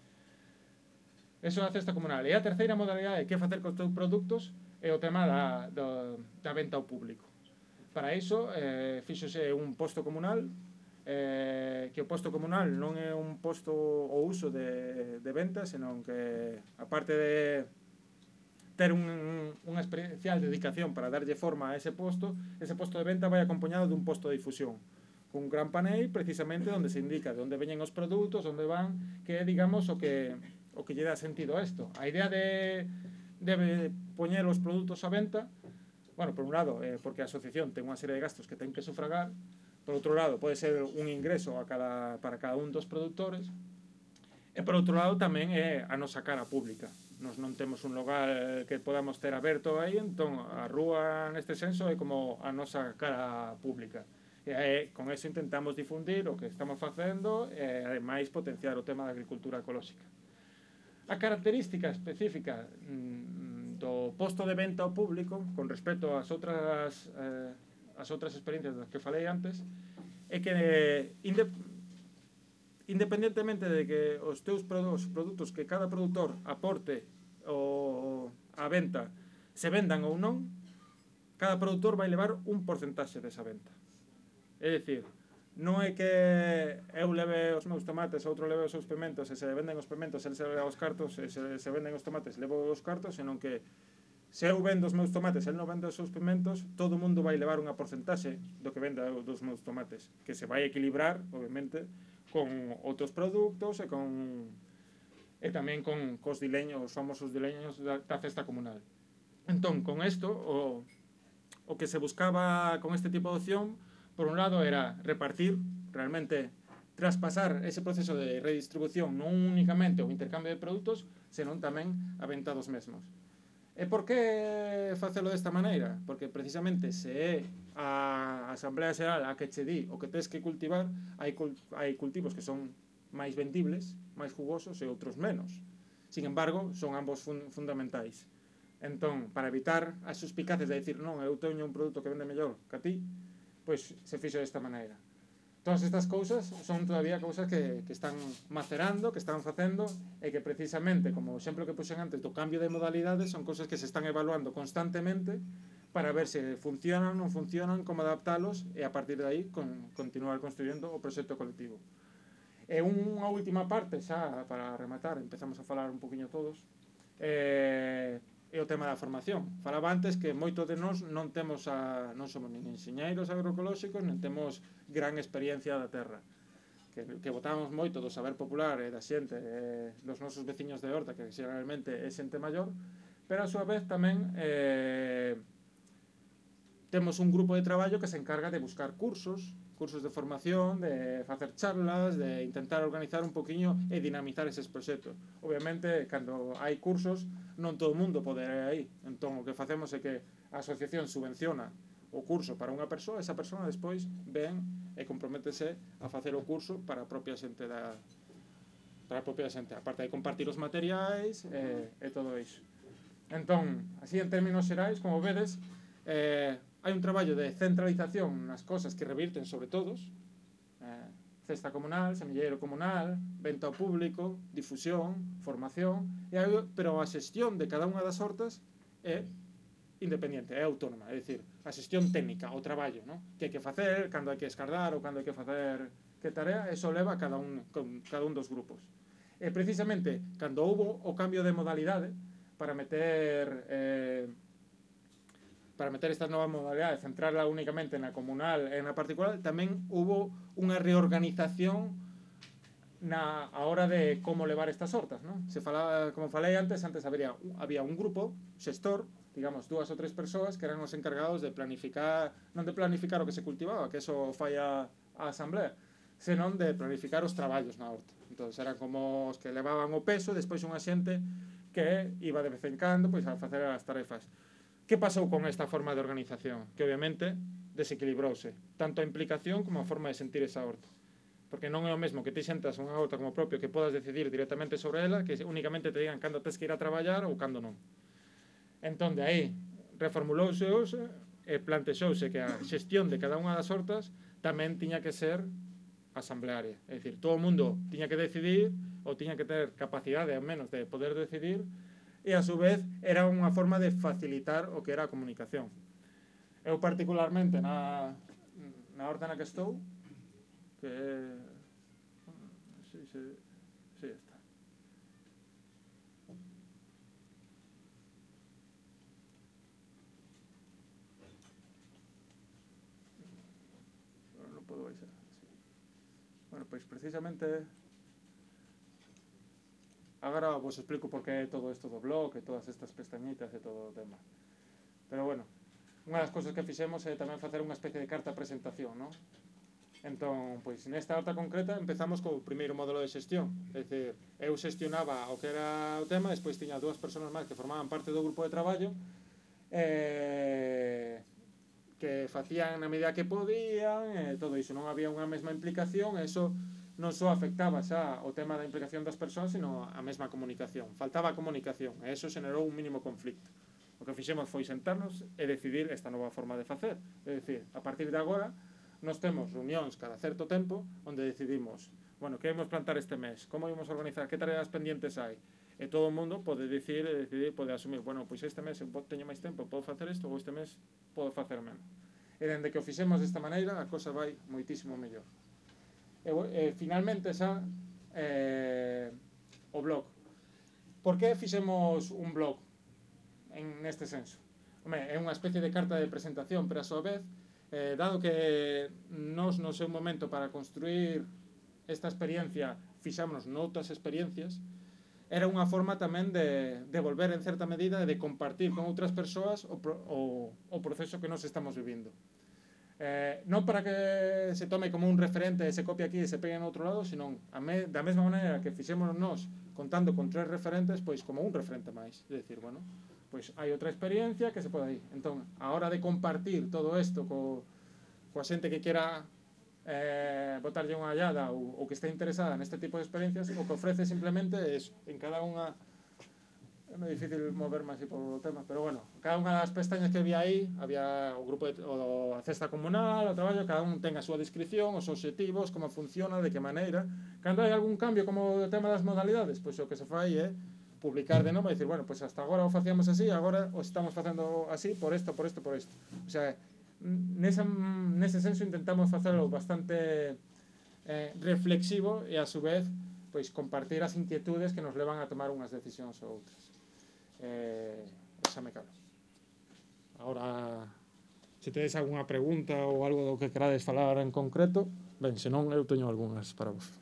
Eso é a cesta comunal. E a terceira modalidade que facer cos teus produtos é o tema da, da, da venta ao público. Para iso, eh, fíxose un posto comunal, eh, que o posto comunal non é un posto ou uso de, de venta, senón que, aparte de ter un, unha especial dedicación para darlle forma a ese posto, ese posto de venta vai acompañado dun posto de difusión, con un gran panel precisamente onde se indica de onde veñen os produtos, onde van, que é, digamos, o que... o que lle dá sentido a isto. A idea de, de poñer os produtos á venta, bueno, por un lado, eh, porque a asociación ten unha serie de gastos que ten que sufragar, Por outro lado, pode ser un ingreso a cada, para cada un dos produtores, e por outro lado tamén é a nosa cara pública. Nos non temos un local que podamos ter aberto aí, entón a rúa neste senso é como a nosa cara pública. E aí, con eso intentamos difundir o que estamos facendo e ademais potenciar o tema da agricultura ecolóxica. A característica específica mm, do posto de venta ao público con respecto ás outras eh, as outras experiencias das que falei antes é que inde, independentemente de que os teus produtos, produtos que cada produtor aporte o, a venta se vendan ou non, cada produtor vai levar un porcentaxe desa venta. É dicir, non é que eu leve os meus tomates, outro leve os seus pimentos, e se venden os pimentos, ele se leva os cartos, e se, se venden os tomates, levo os cartos, senón que se eu vendo os meus tomates, ele non vende os seus pimentos, todo o mundo vai levar unha porcentaxe do que venda dos meus tomates, que se vai equilibrar, obviamente, con outros produtos e con e tamén con cos dileños, os famosos dileños da, da cesta comunal. Entón, con isto, o, o que se buscaba con este tipo de opción, por un lado, era repartir, realmente traspasar ese proceso de redistribución non únicamente o intercambio de produtos, senón tamén a venta dos mesmos. E por que facelo desta maneira? Porque precisamente se é a Asamblea Xeral a que che di o que tes que cultivar, hai, cul hai cultivos que son máis vendibles, máis jugosos e outros menos. Sin embargo, son ambos fun fundamentais. Entón, para evitar as suspicacias de decir non, eu teño un produto que vende mellor que a ti, pois se fixo desta maneira. Todas estas cousas son todavía cousas que, que están macerando, que están facendo, e que precisamente, como o exemplo que puxen antes do cambio de modalidades, son cousas que se están evaluando constantemente para ver se funcionan, non funcionan, como adaptalos, e a partir de aí con, continuar construyendo o proxecto colectivo. E unha última parte, xa para rematar, empezamos a falar un poquinho todos, eh, é o tema da formación. Falaba antes que moitos de nós non temos a, non somos nin enxeñeiros agroecolóxicos, nen temos gran experiencia da terra. Que, que botamos moito do saber popular e da xente, e dos nosos veciños de horta, que xeralmente é xente maior, pero a súa vez tamén eh, temos un grupo de traballo que se encarga de buscar cursos, cursos de formación, de facer charlas, de intentar organizar un poquinho e dinamizar eses proxectos. Obviamente, cando hai cursos, non todo o mundo pode ir aí. Entón, o que facemos é que a asociación subvenciona o curso para unha persoa, esa persoa despois ven e comprométese a facer o curso para a propia xente da para a propia xente, aparte de compartir os materiais e, e todo iso. Entón, así en términos xerais, como vedes, eh, hai un traballo de centralización nas cosas que revirten sobre todos, eh, cesta comunal, semilleiro comunal, venta ao público, difusión, formación, e hai, pero a xestión de cada unha das hortas é independiente, é autónoma, é dicir, a xestión técnica, o traballo, ¿no? Que hai que facer, cando hai que escardar ou cando hai que facer que tarea, eso leva a cada un, con cada un dos grupos. E precisamente, cando houbo o cambio de modalidade para meter eh, para meter esta nova modalidade, centrarla únicamente na comunal e na particular, tamén hubo unha reorganización na a hora de como levar estas hortas, ¿no? Se falaba, como falei antes, antes había, había un grupo xestor, digamos, dúas ou tres persoas que eran os encargados de planificar, non de planificar o que se cultivaba, que eso fai a, a asamblea, senón de planificar os traballos na horta. Entón, eran como os que levaban o peso, despois unha xente que iba de vez en cando pois, a facer as tarefas. Que pasou con esta forma de organización? Que obviamente desequilibrouse, tanto a implicación como a forma de sentir esa horta. Porque non é o mesmo que ti sentas unha horta como propio que podas decidir directamente sobre ela, que únicamente te digan cando tes que ir a traballar ou cando non. Entón, de aí, reformulouse e plantexouse que a xestión de cada unha das hortas tamén tiña que ser asamblearia. É dicir, todo o mundo tiña que decidir ou tiña que ter capacidade, ao menos, de poder decidir, e a su vez era unha forma de facilitar o que era a comunicación. Eu particularmente na, na horta na que estou, que sí, sí, sí, está. Non podo baixar, sí. Bueno, pois precisamente agora vos explico por que todo isto do blog e todas estas pestañitas e todo o tema. Pero bueno, unha das cousas que fixemos é tamén facer unha especie de carta de presentación, ¿no? Entón, pois, nesta horta concreta empezamos co primeiro modelo de xestión. É dicir, eu xestionaba o que era o tema, despois tiña dúas persoas máis que formaban parte do grupo de traballo, eh, que facían na medida que podían, e todo iso. Non había unha mesma implicación, e iso non só afectaba xa o tema da implicación das persoas, sino a mesma comunicación. Faltaba a comunicación, e iso xenerou un mínimo conflicto. O que fixemos foi sentarnos e decidir esta nova forma de facer. É dicir, a partir de agora, nos temos reunións cada certo tempo onde decidimos, bueno, que imos plantar este mes, como imos organizar, que tareas pendientes hai, e todo o mundo pode decidir e decidir, pode asumir, bueno, pois este mes eu teño máis tempo, podo facer isto, ou este mes podo facer menos. E dende que o fixemos desta maneira, a cosa vai moitísimo mellor. E, e finalmente xa eh, o blog. Por que fixemos un blog en neste senso? Home, é unha especie de carta de presentación, pero a súa vez, eh, dado que nos no seu momento para construir esta experiencia fixámonos noutras experiencias, era unha forma tamén de, de volver en certa medida e de compartir con outras persoas o, o, o proceso que nos estamos vivindo. Eh, non para que se tome como un referente e se copie aquí e se pegue en outro lado, senón a me, da mesma maneira que fixemos nós contando con tres referentes, pois como un referente máis. É dicir, bueno, pois hai outra experiencia que se pode ir. Entón, a hora de compartir todo isto co, coa xente que quera eh, botarlle unha allada ou, ou que este interesada neste tipo de experiencias, o que ofrece simplemente é eso, en cada unha. É moi difícil moverme así por o tema, pero bueno, cada unha das pestañas que había aí, había o grupo de, o a cesta comunal, o traballo, cada un ten a súa descripción, os obxectivos, como funciona, de que maneira. Cando hai algún cambio como o tema das modalidades, pois o que se fai é publicar de novo e dicir, bueno, pois hasta agora o facíamos así, agora o estamos facendo así por isto, por isto, por isto. O sea, nesa, nese senso intentamos facelo bastante eh, reflexivo e a su vez pois compartir as inquietudes que nos levan a tomar unhas decisións ou outras. Eh, xa me calo. Ahora, se tedes algunha pregunta ou algo do que querades falar en concreto, ben, senón eu teño algunhas para vos.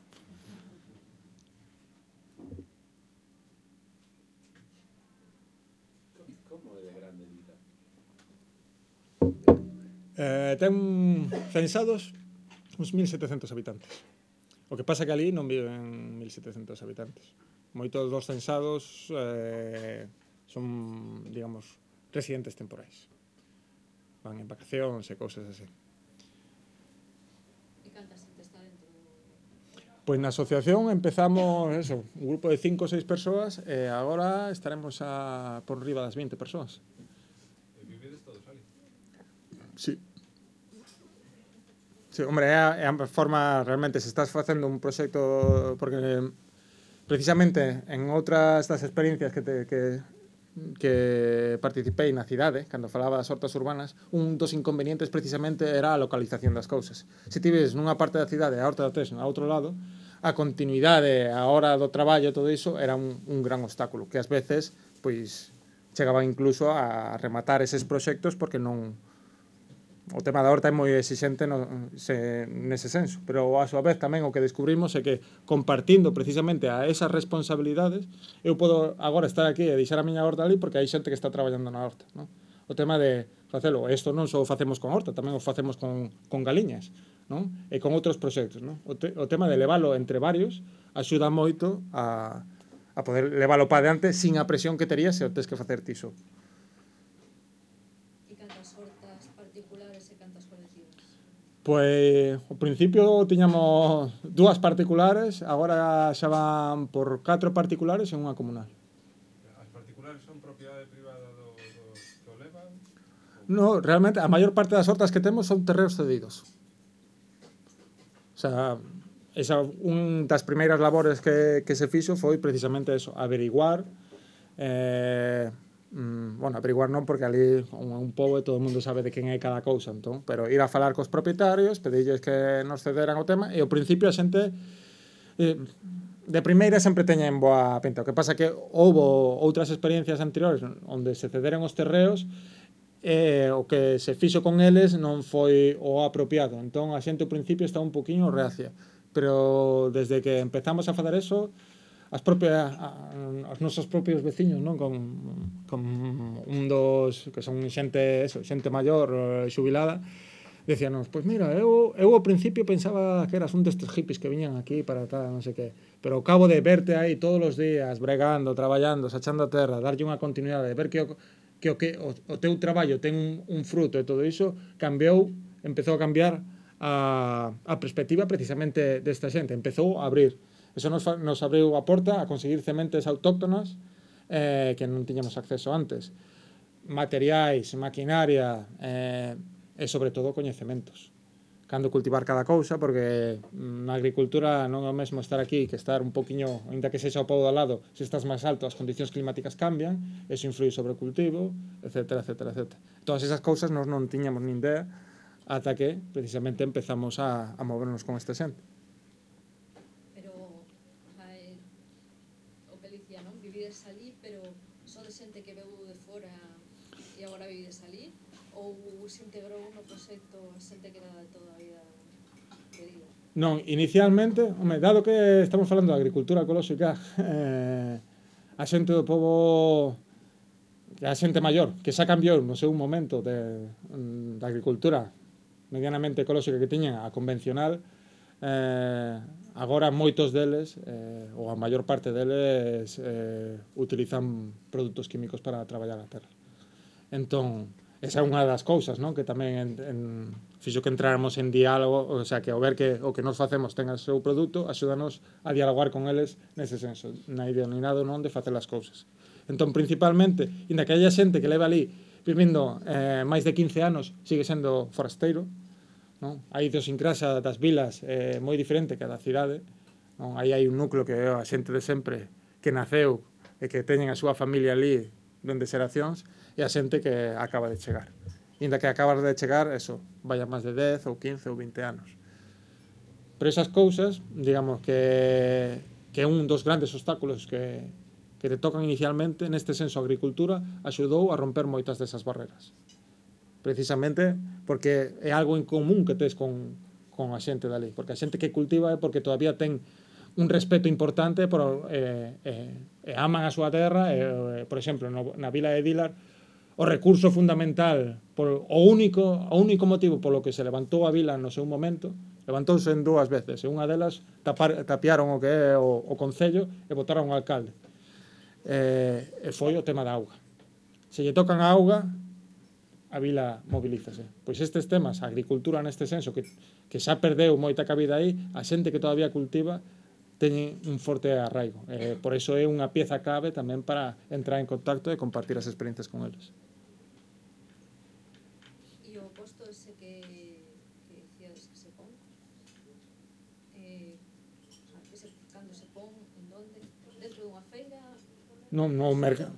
Como é de grande Vita? Eh, ten censados uns mil setecentos habitantes. O que pasa que ali non viven mil setecentos habitantes. Moitos dos censados eh, son, digamos, residentes temporais. Van en vacacións e cousas así. E canta xente está dentro? Pois na asociación empezamos eso, un grupo de cinco ou seis persoas e agora estaremos a por riba das vinte persoas. E vivedes todos ali? Sí. Sí, hombre, é a, é a forma, realmente, se estás facendo un proxecto, porque precisamente en outras das experiencias que, te, que, que participei na cidade, cando falaba das hortas urbanas, un dos inconvenientes precisamente era a localización das cousas. Se ti ves nunha parte da cidade a horta da tes a outro lado, a continuidade, a hora do traballo, todo iso, era un, un gran obstáculo, que ás veces, pois, chegaba incluso a rematar eses proxectos porque non... O tema da horta é moi exixente no, se, nese senso, pero a súa vez tamén o que descubrimos é que compartindo precisamente a esas responsabilidades eu podo agora estar aquí e deixar a miña horta ali porque hai xente que está traballando na horta, non? O tema de facelo, isto non só o facemos con horta, tamén o facemos con, con galiñas, non? E con outros proxectos, non? O, te, o tema de leválo entre varios axuda moito a, a poder leválo para adiante sin a presión que terías se o tes que facer ti só. Pois, ao principio tiñamos dúas particulares, agora xa van por catro particulares e unha comunal. As particulares son propiedade privada do, do, do Leva? No, realmente, a maior parte das hortas que temos son terreos cedidos. O sea, esa, un das primeiras labores que, que se fixo foi precisamente eso, averiguar eh, Mm, bueno, averiguar non, porque ali un, un pobo e todo o mundo sabe de quen é cada cousa, entón, pero ir a falar cos propietarios, pedirles que nos cederan o tema, e ao principio a xente eh, de primeira sempre teñen boa pinta. O que pasa que houbo outras experiencias anteriores onde se cederan os terreos e o que se fixo con eles non foi o apropiado, entón a xente ao principio está un poquinho reacia, pero desde que empezamos a fazer eso, as propias os nosos propios veciños, non, con, con un dos que son xente, eso, xente maior, xubilada, Decíanos, pois mira, eu, eu ao principio pensaba que eras un destes hippies que viñan aquí para tal, non sei que, pero ao cabo de verte aí todos os días, bregando, traballando, sachando a terra, darlle unha continuidade, ver que o, que o, que o, o teu traballo ten un, un fruto e todo iso, cambiou, empezou a cambiar a, a perspectiva precisamente desta xente, empezou a abrir. Eso nos, nos abriu a porta a conseguir sementes autóctonas eh, que non tiñamos acceso antes. Materiais, maquinaria, eh, e sobre todo coñecementos. Cando cultivar cada cousa, porque na agricultura non é o mesmo estar aquí que estar un poquinho, ainda que sexa o pobo ao lado, se estás máis alto as condicións climáticas cambian, eso influi sobre o cultivo, etcétera, etcétera, etcétera. Todas esas cousas nós non tiñamos nin idea ata que precisamente empezamos a, a movernos con este xente. Pero hai, o que dicía, non? Vivides ali, pero sodes xente que veu de fora e agora vivides ali? Ou se integrou no proxecto a xente que era de toda a vida querida? Non, inicialmente, home, dado que estamos falando de agricultura ecolóxica, eh, a xente do pobo, que a xente maior, que xa cambiou no seu momento de, da agricultura medianamente ecolóxica que tiñan a convencional, eh, agora moitos deles, eh, ou a maior parte deles, eh, utilizan produtos químicos para traballar a terra. Entón, esa é unha das cousas, non? Que tamén en, en, fixo que entráramos en diálogo, o sea, que ao ver que o que nos facemos ten o seu produto, axúdanos a dialogar con eles nese senso, na idoneidade non de facer as cousas. Entón, principalmente, inda que haya xente que leva ali vivindo eh, máis de quince anos, sigue sendo forasteiro, non? A idiosincrasia das vilas é eh, moi diferente que a da cidade, non? Aí hai un núcleo que é a xente de sempre que naceu e que teñen a súa familia ali dende xeracións, e a xente que acaba de chegar. Inda que acabas de chegar, eso, vaya máis de dez ou quince ou vinte anos. Pero esas cousas, digamos que que é un dos grandes obstáculos que, que te tocan inicialmente, neste senso a agricultura axudou a romper moitas desas barreras. Precisamente porque é algo en común que tes con, con a xente dali. Porque a xente que cultiva é porque todavía ten un respeto importante por, eh, eh, e aman a súa terra, e, por exemplo, no, na vila de Dilar, o recurso fundamental, por, o único o único motivo polo que se levantou a vila no seu momento, levantouse en dúas veces, e unha delas tapar, tapiaron o que é o, o concello e botaron o alcalde. Eh, e foi o tema da auga. Se lle tocan a auga, a vila mobilízase. Pois estes temas, a agricultura neste senso, que, que xa perdeu moita cabida aí, a xente que todavía cultiva teñen un forte arraigo. Eh, por iso é unha pieza clave tamén para entrar en contacto e compartir as experiencias con eles. E o posto ese que, que dicíades que se pon, eh, que se, cando se pon, en donde? Dentro dunha feira? Non, no mercado.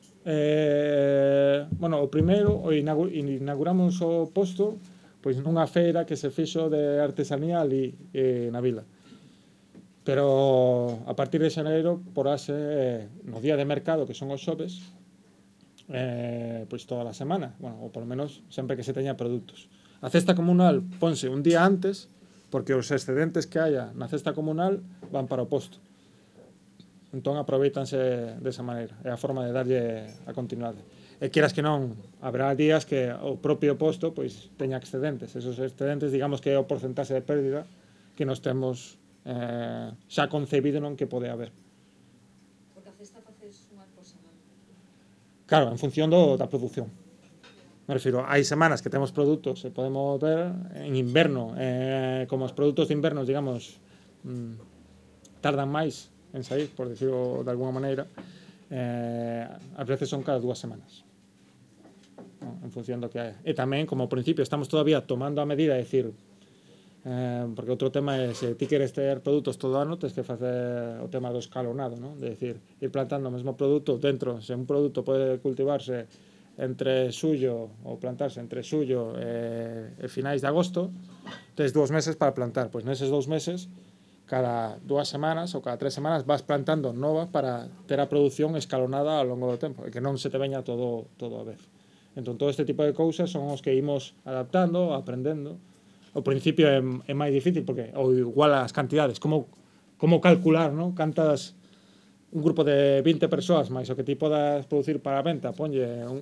Eh, bueno, o primeiro, o inauguramos o posto pois nunha feira que se fixo de artesanía ali eh, na vila. Pero a partir de xaneiro porase eh, no día de mercado, que son os xoves, eh, pois toda a semana, bueno, ou polo menos sempre que se teña produtos. A cesta comunal ponse un día antes, porque os excedentes que haya na cesta comunal van para o posto. Entón aproveitanse desa maneira, é a forma de darlle a continuidade. E queras que non, haberá días que o propio posto pois teña excedentes. Esos excedentes, digamos que é o porcentaxe de pérdida que nos temos eh, xa concebido non que pode haber. Porque a cesta faces unha por semana. Claro, en función do, da produción. Me refiro, hai semanas que temos produtos e podemos ver en inverno, eh, como os produtos de inverno, digamos, mmm, tardan máis en sair, por decirlo de alguna maneira, eh, ás veces son cada dúas semanas, ¿no? En función do que hai. E tamén, como ao principio estamos todavía tomando a medida, é dicir, eh, porque outro tema é se ti queres ter produtos todo ano, tens que facer o tema do escalonado, ¿no? De decir, ir plantando o mesmo produto dentro, se un produto pode cultivarse entre xullo, ou plantarse entre xullo e, e finais de agosto, tens dous meses para plantar, pois neses dous meses cada dúas semanas ou cada tres semanas vas plantando novas para ter a produción escalonada ao longo do tempo e que non se te veña todo, todo a vez. Entón, todo este tipo de cousas son os que imos adaptando, aprendendo. Ao principio é, é máis difícil porque ou igual as cantidades, como, como calcular, non? Cantas un grupo de vinte persoas máis o que ti podas producir para a venta, ponlle un,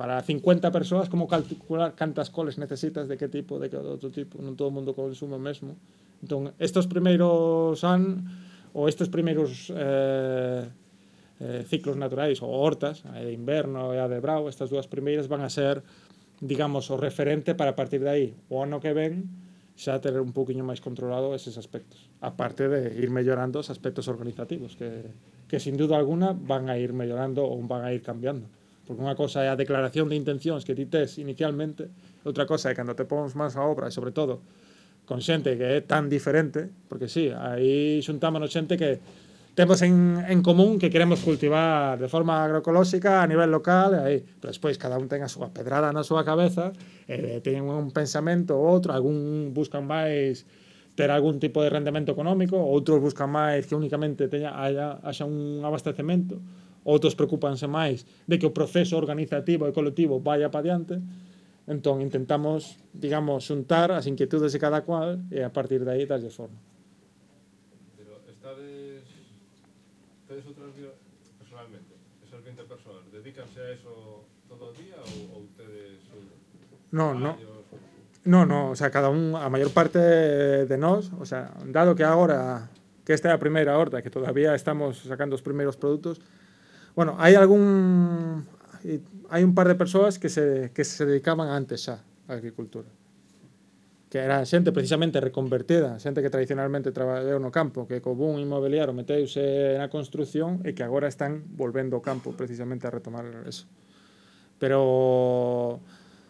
para cincuenta persoas, como calcular cantas coles necesitas, de que tipo, de que outro tipo, non todo o mundo consume o mesmo. Entón, estes primeiros anos, ou estes primeiros eh, eh, ciclos naturais, ou hortas, a de inverno e a de brao, estas dúas primeiras van a ser, digamos, o referente para a partir de aí, o ano que ven, xa ter un poquinho máis controlado eses aspectos. Aparte de ir mellorando os aspectos organizativos, que, que sin duda alguna van a ir mellorando ou van a ir cambiando. Porque unha cosa é a declaración de intencións que ti tes inicialmente, outra cosa é cando te pons máis a obra, e sobre todo con xente que é tan diferente, porque sí, aí xuntámonos xente que temos en, en común que queremos cultivar de forma agroecolóxica a nivel local, e aí, pero despois cada un ten a súa pedrada na súa cabeza, e ten un pensamento ou outro, algún buscan máis ter algún tipo de rendemento económico, outros buscan máis que únicamente teña, haya, haxa un abastecemento, outros preocupanse máis de que o proceso organizativo e colectivo vaya para diante. Entón intentamos, digamos, xuntar as inquietudes de cada cual e a partir de aí darlle forma. Pero estades... Tedes outras vías, personalmente, esas vinte persoas, dedícanse a eso todo o día ou, ou tedes... No, no. No, no, o sea, cada un, a maior parte de nós, o sea, dado que agora que esta é a primeira horta, que todavía estamos sacando os primeiros produtos, bueno, hai algún hai un par de persoas que se, que se dedicaban antes xa á agricultura, que era xente precisamente reconvertida, xente que tradicionalmente traballou no campo, que co boom inmobiliario meteuse na construción e que agora están volvendo ao campo precisamente a retomar eso. Pero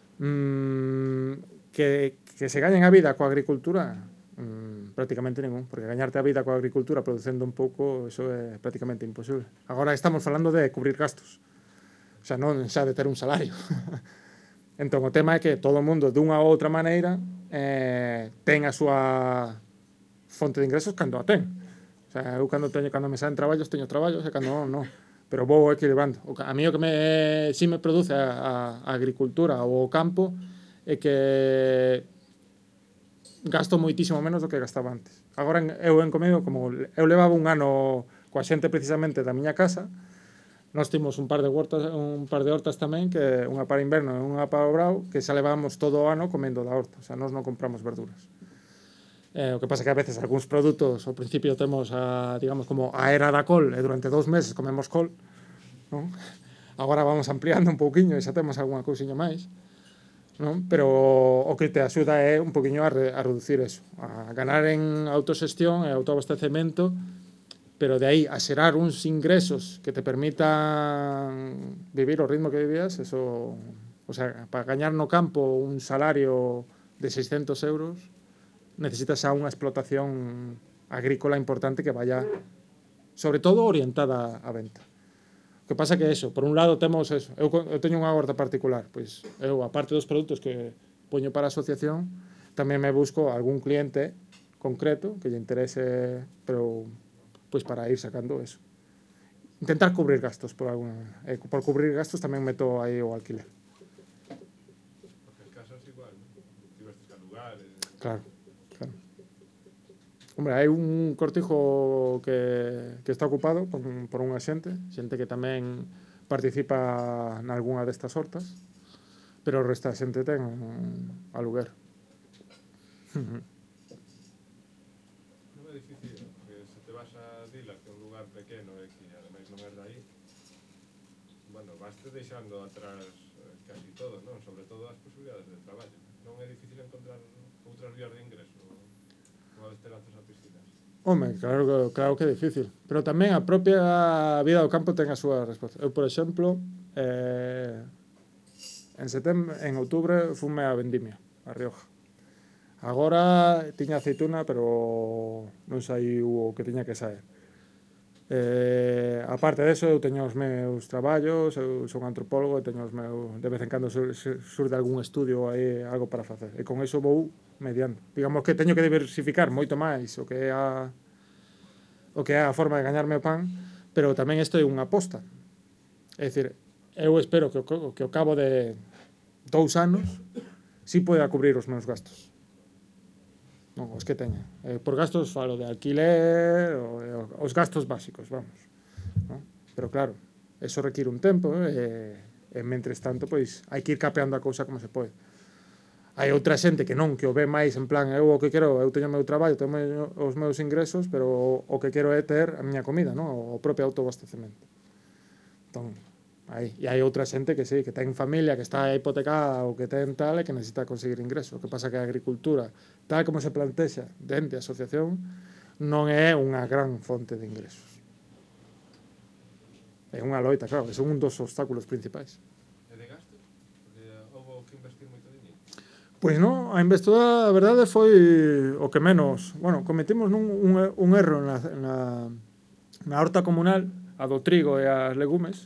mmm, que, que se gañen a vida coa agricultura, mmm, prácticamente ningún, porque gañarte a vida coa agricultura producendo un pouco, eso é prácticamente imposible. Agora estamos falando de cubrir gastos, o sea, non xa de ter un salario. Entón, o tema é que todo o mundo, dunha ou outra maneira, eh, ten a súa fonte de ingresos cando a ten. O sea, eu cando teño, cando me saen traballos, teño traballos, e cando non, non. Pero vou equilibrando. A mí o que me, si me produce a, a agricultura ou o campo é que gasto moitísimo menos do que gastaba antes. Agora eu en comido, como eu levaba un ano coa xente precisamente da miña casa, nós timos un par de hortas, un par de hortas tamén, que unha para inverno e unha para o brao, que xa levamos todo o ano comendo da horta, o sea, nós non compramos verduras. Eh, o que pasa que a veces algúns produtos ao principio temos a, digamos, como a era da col, e durante dous meses comemos col, non? Agora vamos ampliando un pouquiño e xa temos algunha cousiña máis, non? Pero o que te axuda é un poquinho a, re, a reducir eso, a ganar en autoxestión e autoabastecemento, pero de aí a xerar uns ingresos que te permitan vivir o ritmo que vivías, eso, o sea, para gañar no campo un salario de seiscentos euros necesitas xa unha explotación agrícola importante que vaya, sobre todo, orientada á venta. O que pasa que eso, por un lado temos eso, eu, eu teño unha horta particular, pois eu, aparte dos produtos que poño para a asociación, tamén me busco algún cliente concreto que lle interese, pero pois para ir sacando eso. Intentar cubrir gastos por alguna, eh, por cubrir gastos tamén meto aí o alquiler. Porque en casa é igual, non? Tivestes que alugar... Eh... Claro, claro. Hombre, hai un cortijo que, que está ocupado por, por unha xente, xente que tamén participa nalgúna destas hortas, pero o resto da xente ten un aluguer. Non é difícil, porque se te vas a Dila, que é un lugar pequeno e que ademais non é dai, bueno, vaste deixando atrás casi todo, non? Sobre todo as posibilidades de traballo. Non é difícil encontrar outras vías de ingreso unha vez te lanzas a piscinas. Home, claro, claro que é difícil, pero tamén a propia vida do campo ten a súa resposta. Eu, por exemplo, eh, en setembro, en outubro fume a Vendimia, a Rioja. Agora tiña aceituna, pero non saiu o que tiña que saer. Eh, aparte deso, eu teño os meus traballos, eu son antropólogo e teño os meus, de vez en cando sur, sur de algún estudio aí, algo para facer. E con iso vou mediando. Digamos que teño que diversificar moito máis o que é a, o que é a forma de gañarme o pan, pero tamén isto é unha aposta. É dicir, eu espero que o, que o cabo de dous anos si poida cubrir os meus gastos. Non, os que teña. Eh, por gastos falo de alquiler, o, os gastos básicos, vamos. ¿No? Pero claro, eso require un tempo, eh, E, mentres tanto, pois, hai que ir capeando a cousa como se pode. Hai outra xente que non, que o ve máis en plan, eu o que quero, eu teño o meu traballo, teño os meus ingresos, pero o, o que quero é ter a miña comida, non? O propio autoabastecemento. Entón, aí, e hai outra xente que sí, que ten familia, que está hipotecada ou que ten tal e que necesita conseguir ingresos. O que pasa que a agricultura, tal como se plantexa dentro da asociación, non é unha gran fonte de ingresos. É unha loita, claro, é un dos obstáculos principais. E de gastos? Porque houve que invertir moito dinheiro. Pois non, a investidura, a verdade, foi o que menos. Bueno, cometimos nun, un, un erro na, na, na horta comunal, a do trigo e as legumes.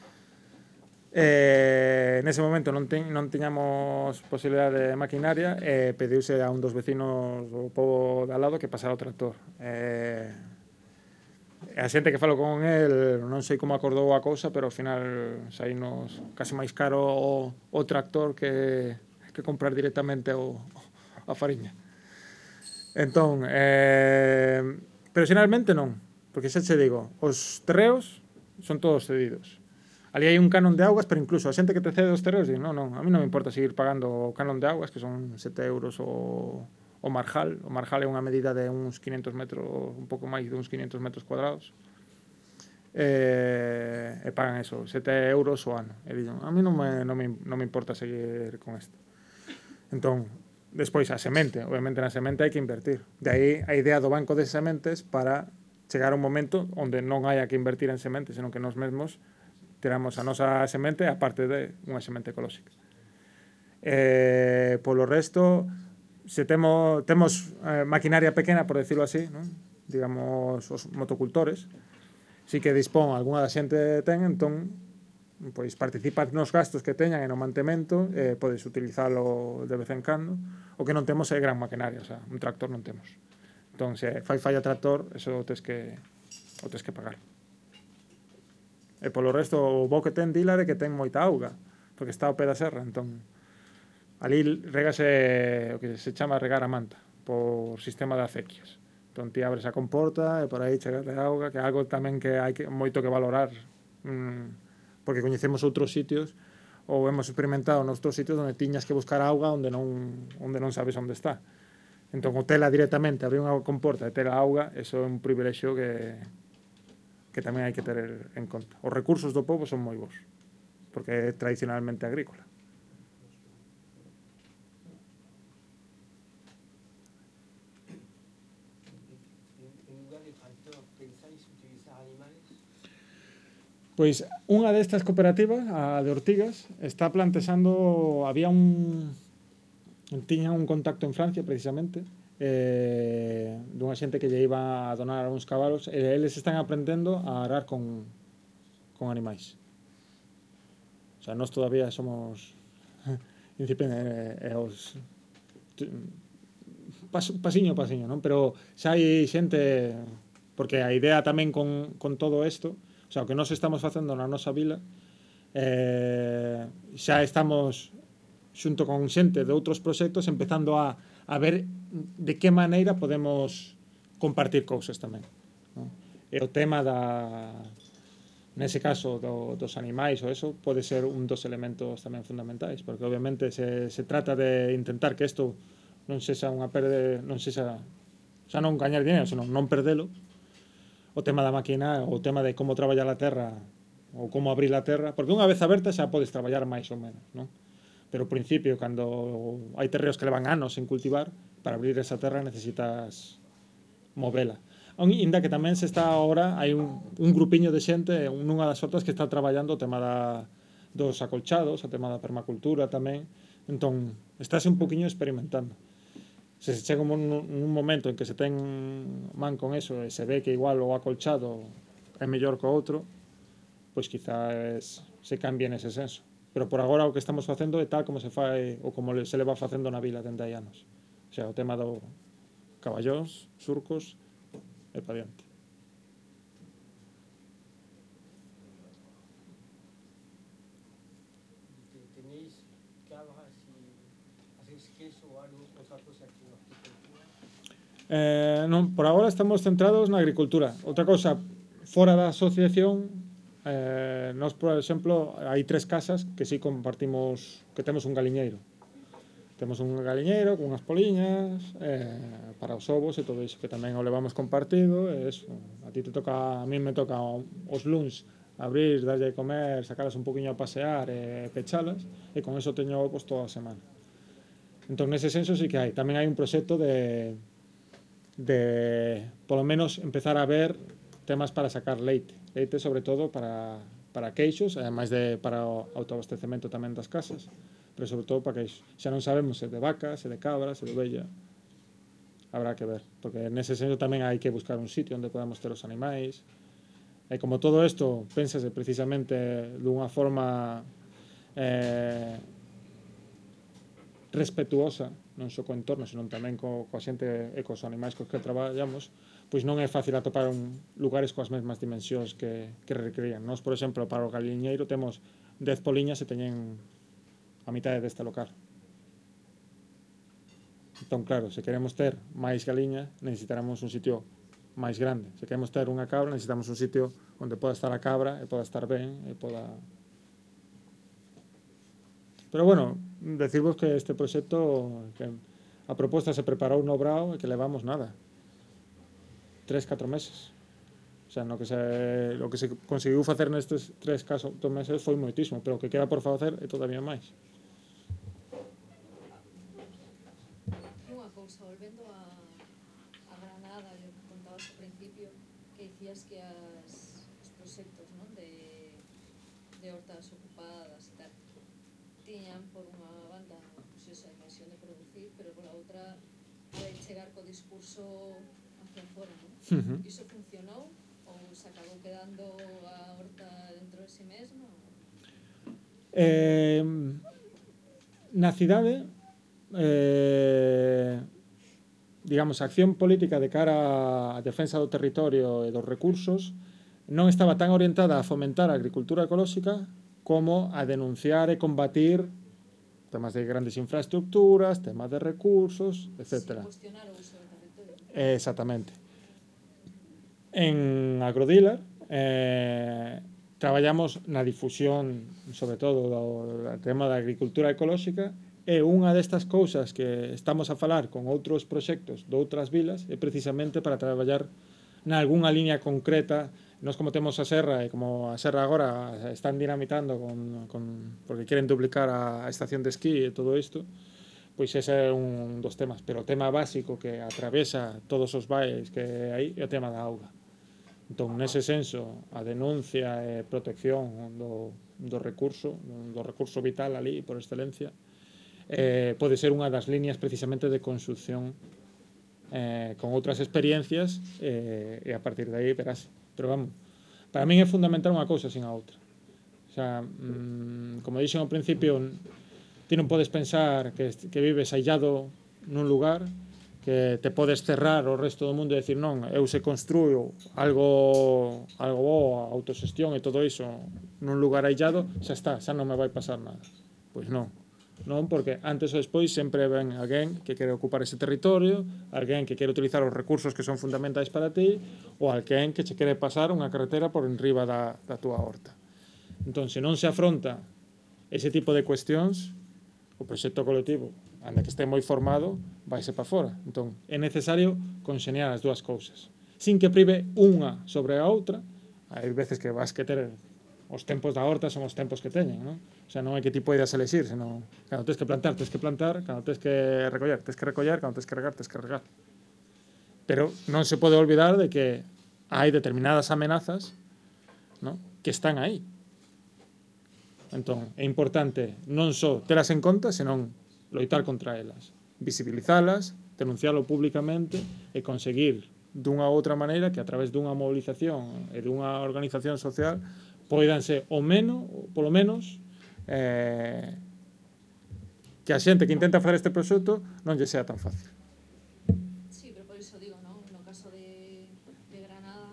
E, nese momento non, ten, non tiñamos posibilidade de maquinaria e pediuse a un dos vecinos do pobo de al lado que pasara o tractor. E, e a xente que falo con el, non sei como acordou a cousa, pero ao final saínos casi máis caro o, o tractor que... que comprar directamente o, a fariña. Entón, eh, pero xeralmente non, porque xa che digo, os terreos son todos cedidos. Ali hai un canon de augas, pero incluso a xente que te cede os terreos di, non, non, a mí non me importa seguir pagando o canon de augas, que son sete euros o, o marjal. O marjal é unha medida de uns quinhentos metros, un pouco máis de uns quinhentos metros cuadrados. E, e pagan eso, sete euros o ano. E dixen, a mí non me, non me, non me importa seguir con isto. Entón, despois a semente, obviamente na semente hai que invertir. De aí a idea do banco de sementes para chegar a un momento onde non haya que invertir en sementes, senón que nos mesmos tiramos a nosa semente a parte de unha semente ecolóxica. Eh, polo resto, se temos, temos eh, maquinaria pequena, por decirlo así, non? Digamos, os motocultores, si que dispón algunha da xente ten, entón pois participas nos gastos que teñan e no mantemento, eh, podes utilizalo de vez en cando. O que non temos é gran maquinaria, o sea, un tractor non temos. Entón, se fai falla tractor, eso o tes que, o tes que pagar. E polo resto, o bo que ten Dilar é que ten moita auga, porque está ao pé da serra, entón ali regase o que se chama regar a manta, por sistema de acequias. Entón, ti abres a comporta e por aí chegas de auga, que é algo tamén que hai que, moito que valorar, mmm, porque coñecemos outros sitios ou hemos experimentado noutros sitios onde tiñas que buscar auga onde non, onde non sabes onde está. Entón, o tela directamente, abrir unha comporta e ter a auga, eso é un privilexio que, que tamén hai que ter en conta. Os recursos do pobo son moi bons, porque é tradicionalmente agrícola. Pois unha destas cooperativas, a de Ortigas, está plantexando, había un tiña un contacto en Francia precisamente, eh, dunha xente que lle iba a donar uns cabalos, e eles están aprendendo a arar con, con animais. O sea, nós todavía somos incipientes, e, e os pas, pasiño a pasiño, non? Pero xa hai xente, porque a idea tamén con, con todo isto, o sea, o que nós estamos facendo na nosa vila, eh, xa estamos xunto con xente de outros proxectos empezando a, a ver de que maneira podemos compartir cousas tamén, non? E o tema da, nese caso do, dos animais ou eso, pode ser un dos elementos tamén fundamentais, porque obviamente se, se trata de intentar que isto non sexa unha perde, non sexa, xa non gañar dinero, senón non perdelo. O tema da máquina, o tema de como traballar a terra ou como abrir a terra, porque unha vez aberta xa podes traballar máis ou menos, non? Pero ao principio, cando hai terreos que levan anos sen cultivar, para abrir esa terra necesitas movela. Ainda que tamén se está agora, hai un, un grupiño de xente, nunha das hortas que está traballando o tema da, dos acolchados, o tema da permacultura tamén, entón, estáse un poquinho experimentando. Se se chega un, un momento en que se ten man con eso e se ve que igual o acolchado é mellor que o outro, pois quizás se cambie nese senso. Pero por agora o que estamos facendo é tal como se fai ou como se leva facendo na vila dende hai anos. O sea, o tema do caballóns, surcos e pa diante. ¿Tenéis cabras y hacéis queso o algo, otra cosa que la agricultura? Eh, non, por agora estamos centrados na agricultura. Outra cosa, fora da asociación, eh, nós, por exemplo, hai tres casas que sí compartimos, que temos un galiñeiro. Temos un galiñeiro con unhas poliñas eh, para os ovos e todo iso, que tamén o levamos compartido. E eso, a ti te toca, a mí me toca os luns abrir, darlle de comer, sacalas un poquinho a pasear e pechalas, e con eso teño ovos toda a semana. Entón, nese senso sí que hai. Tamén hai un proxecto de, de polo menos, empezar a ver temas para sacar leite. Leite, sobre todo, para, para queixos, ademais de para o autoabastecemento tamén das casas, pero sobre todo para queixos. Xa non sabemos se de vaca, se de cabra, se de ovella. Habrá que ver, porque nese senso tamén hai que buscar un sitio onde podamos ter os animais. E como todo isto, pénsase precisamente dunha forma eh, respetuosa, non só co entorno, senón tamén co, coa xente e cos animais cos que traballamos, pois non é fácil atopar un, lugares coas mesmas dimensións que, que requerían. Nós, por exemplo, para o galiñeiro temos dez poliñas e teñen a mitade deste local. Entón, claro, se queremos ter máis galiña, necesitaremos un sitio máis grande. Se queremos ter unha cabra, necesitamos un sitio onde poda estar a cabra e poda estar ben e poda... Pero, bueno, decirvos que este proxecto, que a proposta se preparou no Brao e que levamos nada, tres, catro meses. O sea, no que se, lo que se conseguiu facer nestes tres, catro meses foi moitísimo, pero o que queda por facer é todavía máis. Unha cousa, volvendo a, a Granada, lo que contabas ao principio, que dicías que as, os proxectos, non, de, de hortas ocupadas e tal, tiñan por unha banda pues, esa dimensión de producir, pero por la outra a de chegar co discurso hacia fora, non? Uh-huh. Iso funcionou ou se acabou quedando a horta dentro de si mesma? Eh, na cidade, eh, digamos, a acción política de cara á defensa do territorio e dos recursos non estaba tan orientada a fomentar a agricultura ecolóxica como a denunciar e combatir temas de grandes infraestructuras, temas de recursos, etcétera. Sin cuestionar o uso do territorio. Eh, exactamente. En Agrodealer eh, traballamos na difusión, sobre todo, do, do tema da agricultura ecolóxica, e unha destas cousas que estamos a falar con outros proxectos de outras vilas é precisamente para traballar na algunha liña concreta. Nós, como temos a serra e como a serra agora están dinamitando con, con, porque queren duplicar a, a estación de esquí e todo isto, pois ese é un dos temas, pero o tema básico que atravesa todos os valles que hai é o tema da auga. Entón, nese senso, a denuncia e protección do, do recurso, do recurso vital ali, por excelencia, eh, pode ser unha das líneas precisamente de construcción eh, con outras experiencias eh, e a partir de aí verás. Pero vamos, para min é fundamental unha cousa sin a outra. O sea, mmm, como dixen ao principio, ti non podes pensar que, que vives aillado nun lugar, que te podes cerrar ao resto do mundo e decir non, eu se construo algo algo bo, autoxestión e todo iso nun lugar aillado, xa está, xa non me vai pasar nada. Pois non, non, porque antes ou despois sempre ven alguén que quere ocupar ese territorio, alguén que quere utilizar os recursos que son fundamentais para ti, ou alguén que che quere pasar unha carretera por enriba da, da túa horta. Entón, se non se afronta ese tipo de cuestións, o proxecto colectivo, anda que este moi formado, vaise para fora. Entón, é necesario conxeniar as dúas cousas, sin que prive unha sobre a outra. Hai veces que vas que ter os tempos da horta son os tempos que teñen, non? O sea, non é que ti poidas elexir, senón cando tens que plantar, tens que plantar, cando tens que recoller, tens que recoller, cando tens que regar, tens que regar. Pero non se pode olvidar de que hai determinadas amenazas, non, que están aí. Entón, é importante non só telas en conta, senón loitar contra elas, visibilizalas, denuncialo públicamente e conseguir dunha ou outra maneira que a través dunha movilización e dunha organización social poidanse o menos, polo menos eh, que a xente que intenta facer este proxecto non lle sea tan fácil. Sí, pero por iso digo, non? No caso de, de Granada,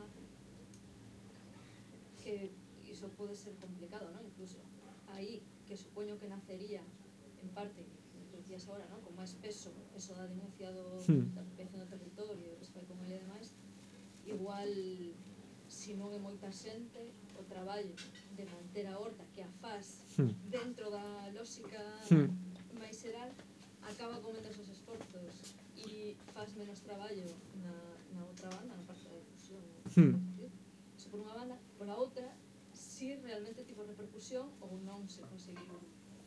que iso pode ser complicado, non? Incluso aí, que supoño que nacería en parte, que decías agora, non? Con máis peso, eso da denuncia do, Hmm. da apropiación do territorio, o que se fai con ele e demais, igual se non é moita xente, o traballo de manter a horta que a faz Hmm. dentro da lógica Hmm. máis xeral, acaba comendo esos esforzos e faz menos traballo na, na outra banda, na parte da difusión. Hmm. Se por unha banda, por a outra, si realmente tivo repercusión ou non se conseguiu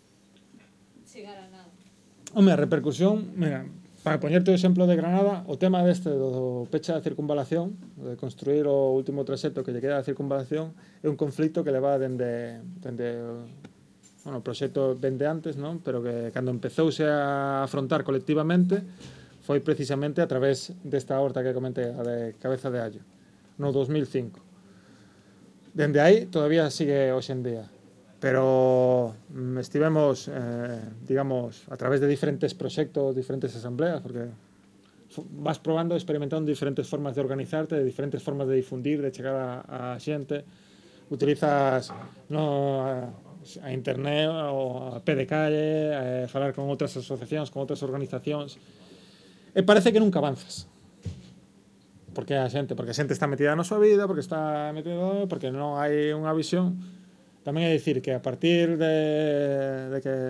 chegar a nada. Home, a repercusión, mira, para poñerte o exemplo de Granada, o tema deste do peche da circunvalación, de construir o último traxecto que lle queda da circunvalación, é un conflicto que leva dende, dende bueno, o proxecto vende antes, non? Pero que cando empezouse a afrontar colectivamente foi precisamente a través desta horta que comentei, a de Cabeza de Allo, no dos mil cinco. Dende aí todavía sigue hoxe en día, pero mm, estivemos, eh, digamos, a través de diferentes proxectos, diferentes asambleas, porque vas probando, experimentando diferentes formas de organizarte, de diferentes formas de difundir, de chegar a, a xente. Utilizas no, a, a internet ou a pé de calle, a falar con outras asociacións, con outras organizacións, e parece que nunca avanzas. Porque a xente, porque a xente está metida na súa vida, porque está metida, porque non hai unha visión. Tamén é dicir que a partir de, de que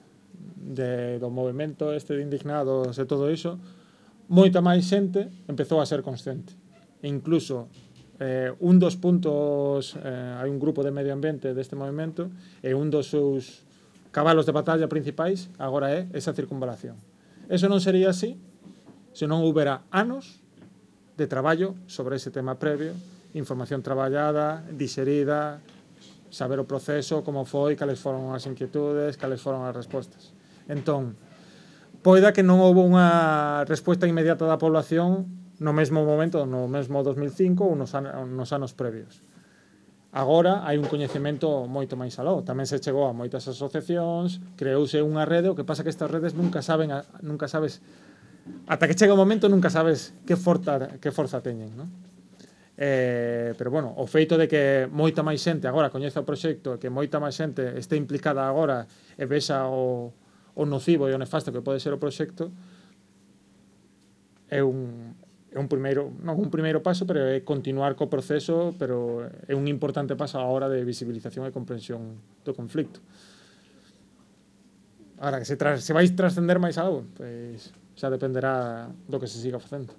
de, do movimento este de indignados e todo iso, moita máis xente empezou a ser consciente. E incluso eh, un dos puntos, eh, hai un grupo de medio ambiente deste movimento, e un dos seus cabalos de batalla principais agora é esa circunvalación. Eso non sería así se non houbera anos de traballo sobre ese tema previo, información traballada, digerida, saber o proceso, como foi, cales foron as inquietudes, cales foron as respostas. Entón, poida que non houve unha resposta inmediata da población no mesmo momento, no mesmo dos mil cinco ou nos, an nos anos previos. Agora hai un coñecemento moito máis aló. Tamén se chegou a moitas asociacións, creouse unha rede, o que pasa que estas redes nunca saben, a, nunca sabes, ata que chega o momento nunca sabes que forza, que forza teñen, non? Eh, pero bueno, o feito de que moita máis xente agora coñeza o proxecto, que moita máis xente este implicada agora e vexa o, o nocivo e o nefasto que pode ser o proxecto é un, é un primeiro, non un primeiro paso, pero é continuar co proceso, pero é un importante paso á hora de visibilización e comprensión do conflicto. Agora, que se, tras, se vai trascender máis algo, pois xa dependerá do que se siga facendo.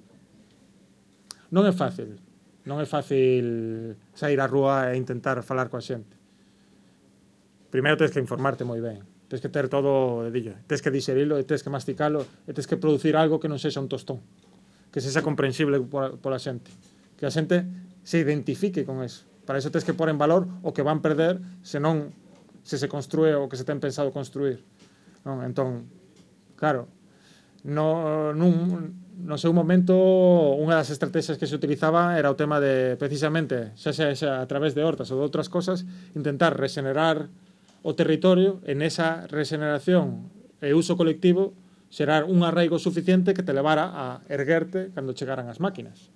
Non é fácil, non é fácil sair á rúa e intentar falar coa xente. Primeiro tens que informarte moi ben, tens que ter todo o dedillo, tens que digerilo, e tens que masticalo, e tens que producir algo que non sexa un tostón, que sexa comprensible pola xente, que a xente se identifique con eso. Para iso tens que pôr en valor o que van perder se non se se construe o que se ten pensado construir, non? Entón, claro, no, nun, no seu momento unha das estrategias que se utilizaba era o tema de, precisamente, xa xa, xa a través de hortas ou de outras cosas, intentar regenerar o territorio, en esa regeneración e uso colectivo xerar un arraigo suficiente que te levara a erguerte cando chegaran as máquinas.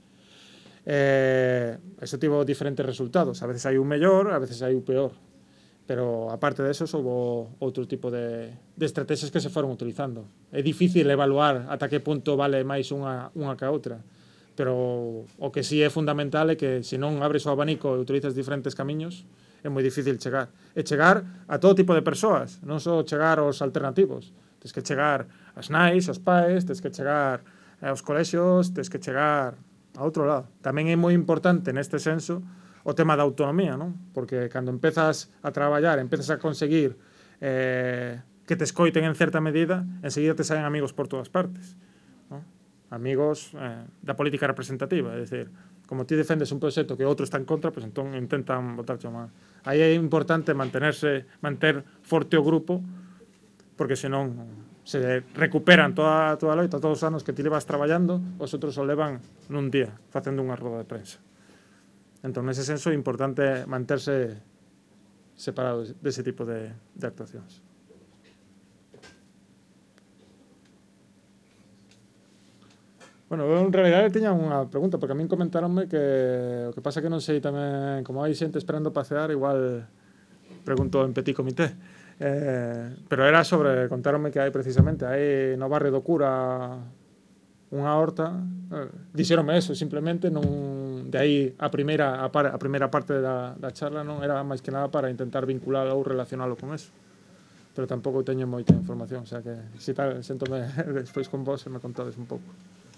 Eh, eso tivo diferentes resultados, a veces hai un mellor, a veces hai un peor, pero aparte de eso houve outro tipo de, de estrategias que se foron utilizando. É difícil evaluar ata que punto vale máis unha, unha que a outra, pero o que sí é fundamental é que se non abres o abanico e utilizas diferentes camiños, é moi difícil chegar. E chegar a todo tipo de persoas, non só chegar aos alternativos. Tens que chegar ás nais, aos pais, tens que chegar aos colexios, tens que chegar a outro lado. Tamén é moi importante neste senso o tema da autonomía, non? Porque cando empezas a traballar, empezas a conseguir eh, que te escoiten en certa medida, enseguida te saen amigos por todas partes, non? Amigos eh, da política representativa, é dicir, como ti defendes un proxecto que outro está en contra, pues entón intentan botarche mal. Aí é importante mantenerse, manter forte o grupo, porque senón se recuperan toda, toda a loita, todos os anos que ti levas traballando, os outros o levan nun día, facendo unha roda de prensa. Entón, nese senso, é importante manterse separados dese tipo de, de actuacións. Bueno, eu en realidade tiña unha pregunta, porque a min comentaronme que o que pasa que non sei tamén, como hai xente esperando pasear, igual pregunto en petit comité. Eh, pero era sobre, contaronme que hai precisamente, hai no barrio do Cura unha horta, eh, dixeronme eso, simplemente non, de aí a primeira, a, par, a primeira parte da, da charla non era máis que nada para intentar vincular ou relacionalo con eso, pero tampouco teño moita información, o sea que se tal, sentome despois con vos e me contades un pouco.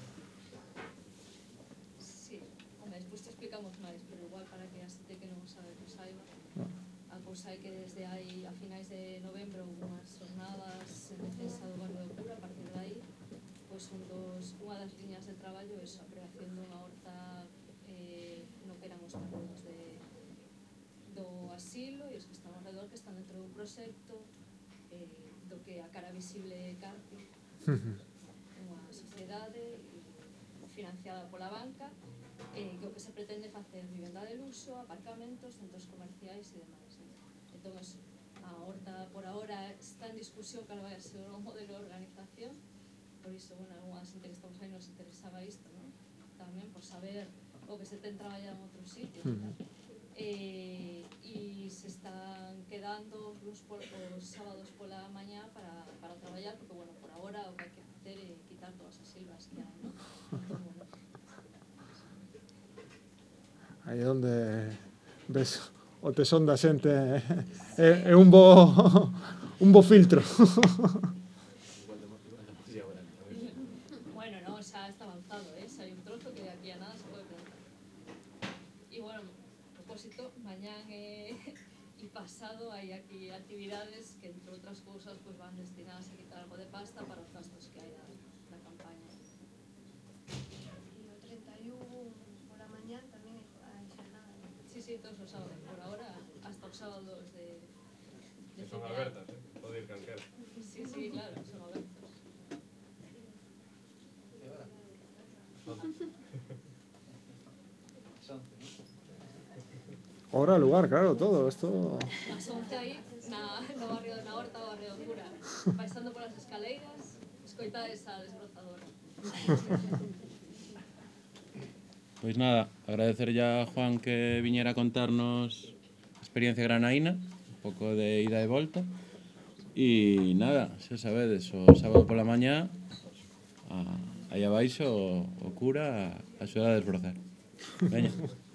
Sí, home, despois te explicamos máis, pero igual para que a xente que non sabe que saiba. A cousa é que desde aí a finais de novembro unhas jornadas en defensa do barrio do Cura. A partir de aí, pois un dos, unha das liñas de traballo é a creación dunha horta eh, no que eran os terrenos de, do asilo e os que están ao redor, que están dentro dun proxecto eh, do que a cara visible Carti, unha sociedade financiada pola banca, eh, que o que se pretende facer vivenda de luxo, aparcamentos, centros comerciais e demais. Eh. Entón, a horta por ahora está en discusión cal vai a ser o modelo de organización, por iso, bueno, algunha xente que estamos aí nos interesaba isto, non? Tamén por saber o que se ten traballado en outros sitios. Eh, e se están quedando os, os sábados pola mañá para, para traballar, porque, bueno, por ahora o que hai que facer é quitar todas as silvas que hai, non? Entón, bueno. Aí é onde ves o tesón da xente, é, é un bo un bo filtro. Bueno, no, xa está avanzado, eh? Xa hai un trozo que de aquí a nada se pode plantar. E, bueno, propósito, mañán e, e pasado hai aquí actividades que, entre outras cousas, pues, van destinadas a quitar algo de pasta para os gastos que hai da, da campaña. E o treinta e un pola mañán tamén hai xornada. Sí, sí, todos os sábados. Por ahora, hasta os sábados de, de Que son fin de abertas, ano. eh? Pode ir calquera. Sí, sí, claro, son abertos. Hora, lugar, claro, todo esto. As once aí, na, no barrio de na Horta, o barrio do Cura, paisando polas escaleiras, escoitades a desbrozadora. Pois nada, agradecer ya a Juan que viñera a contarnos a experiencia granaína, un pouco de ida e volta. E nada, xa sabedes, o sábado pola mañá, a, aí abaixo o, o cura a axudar a desbrozar. Veña.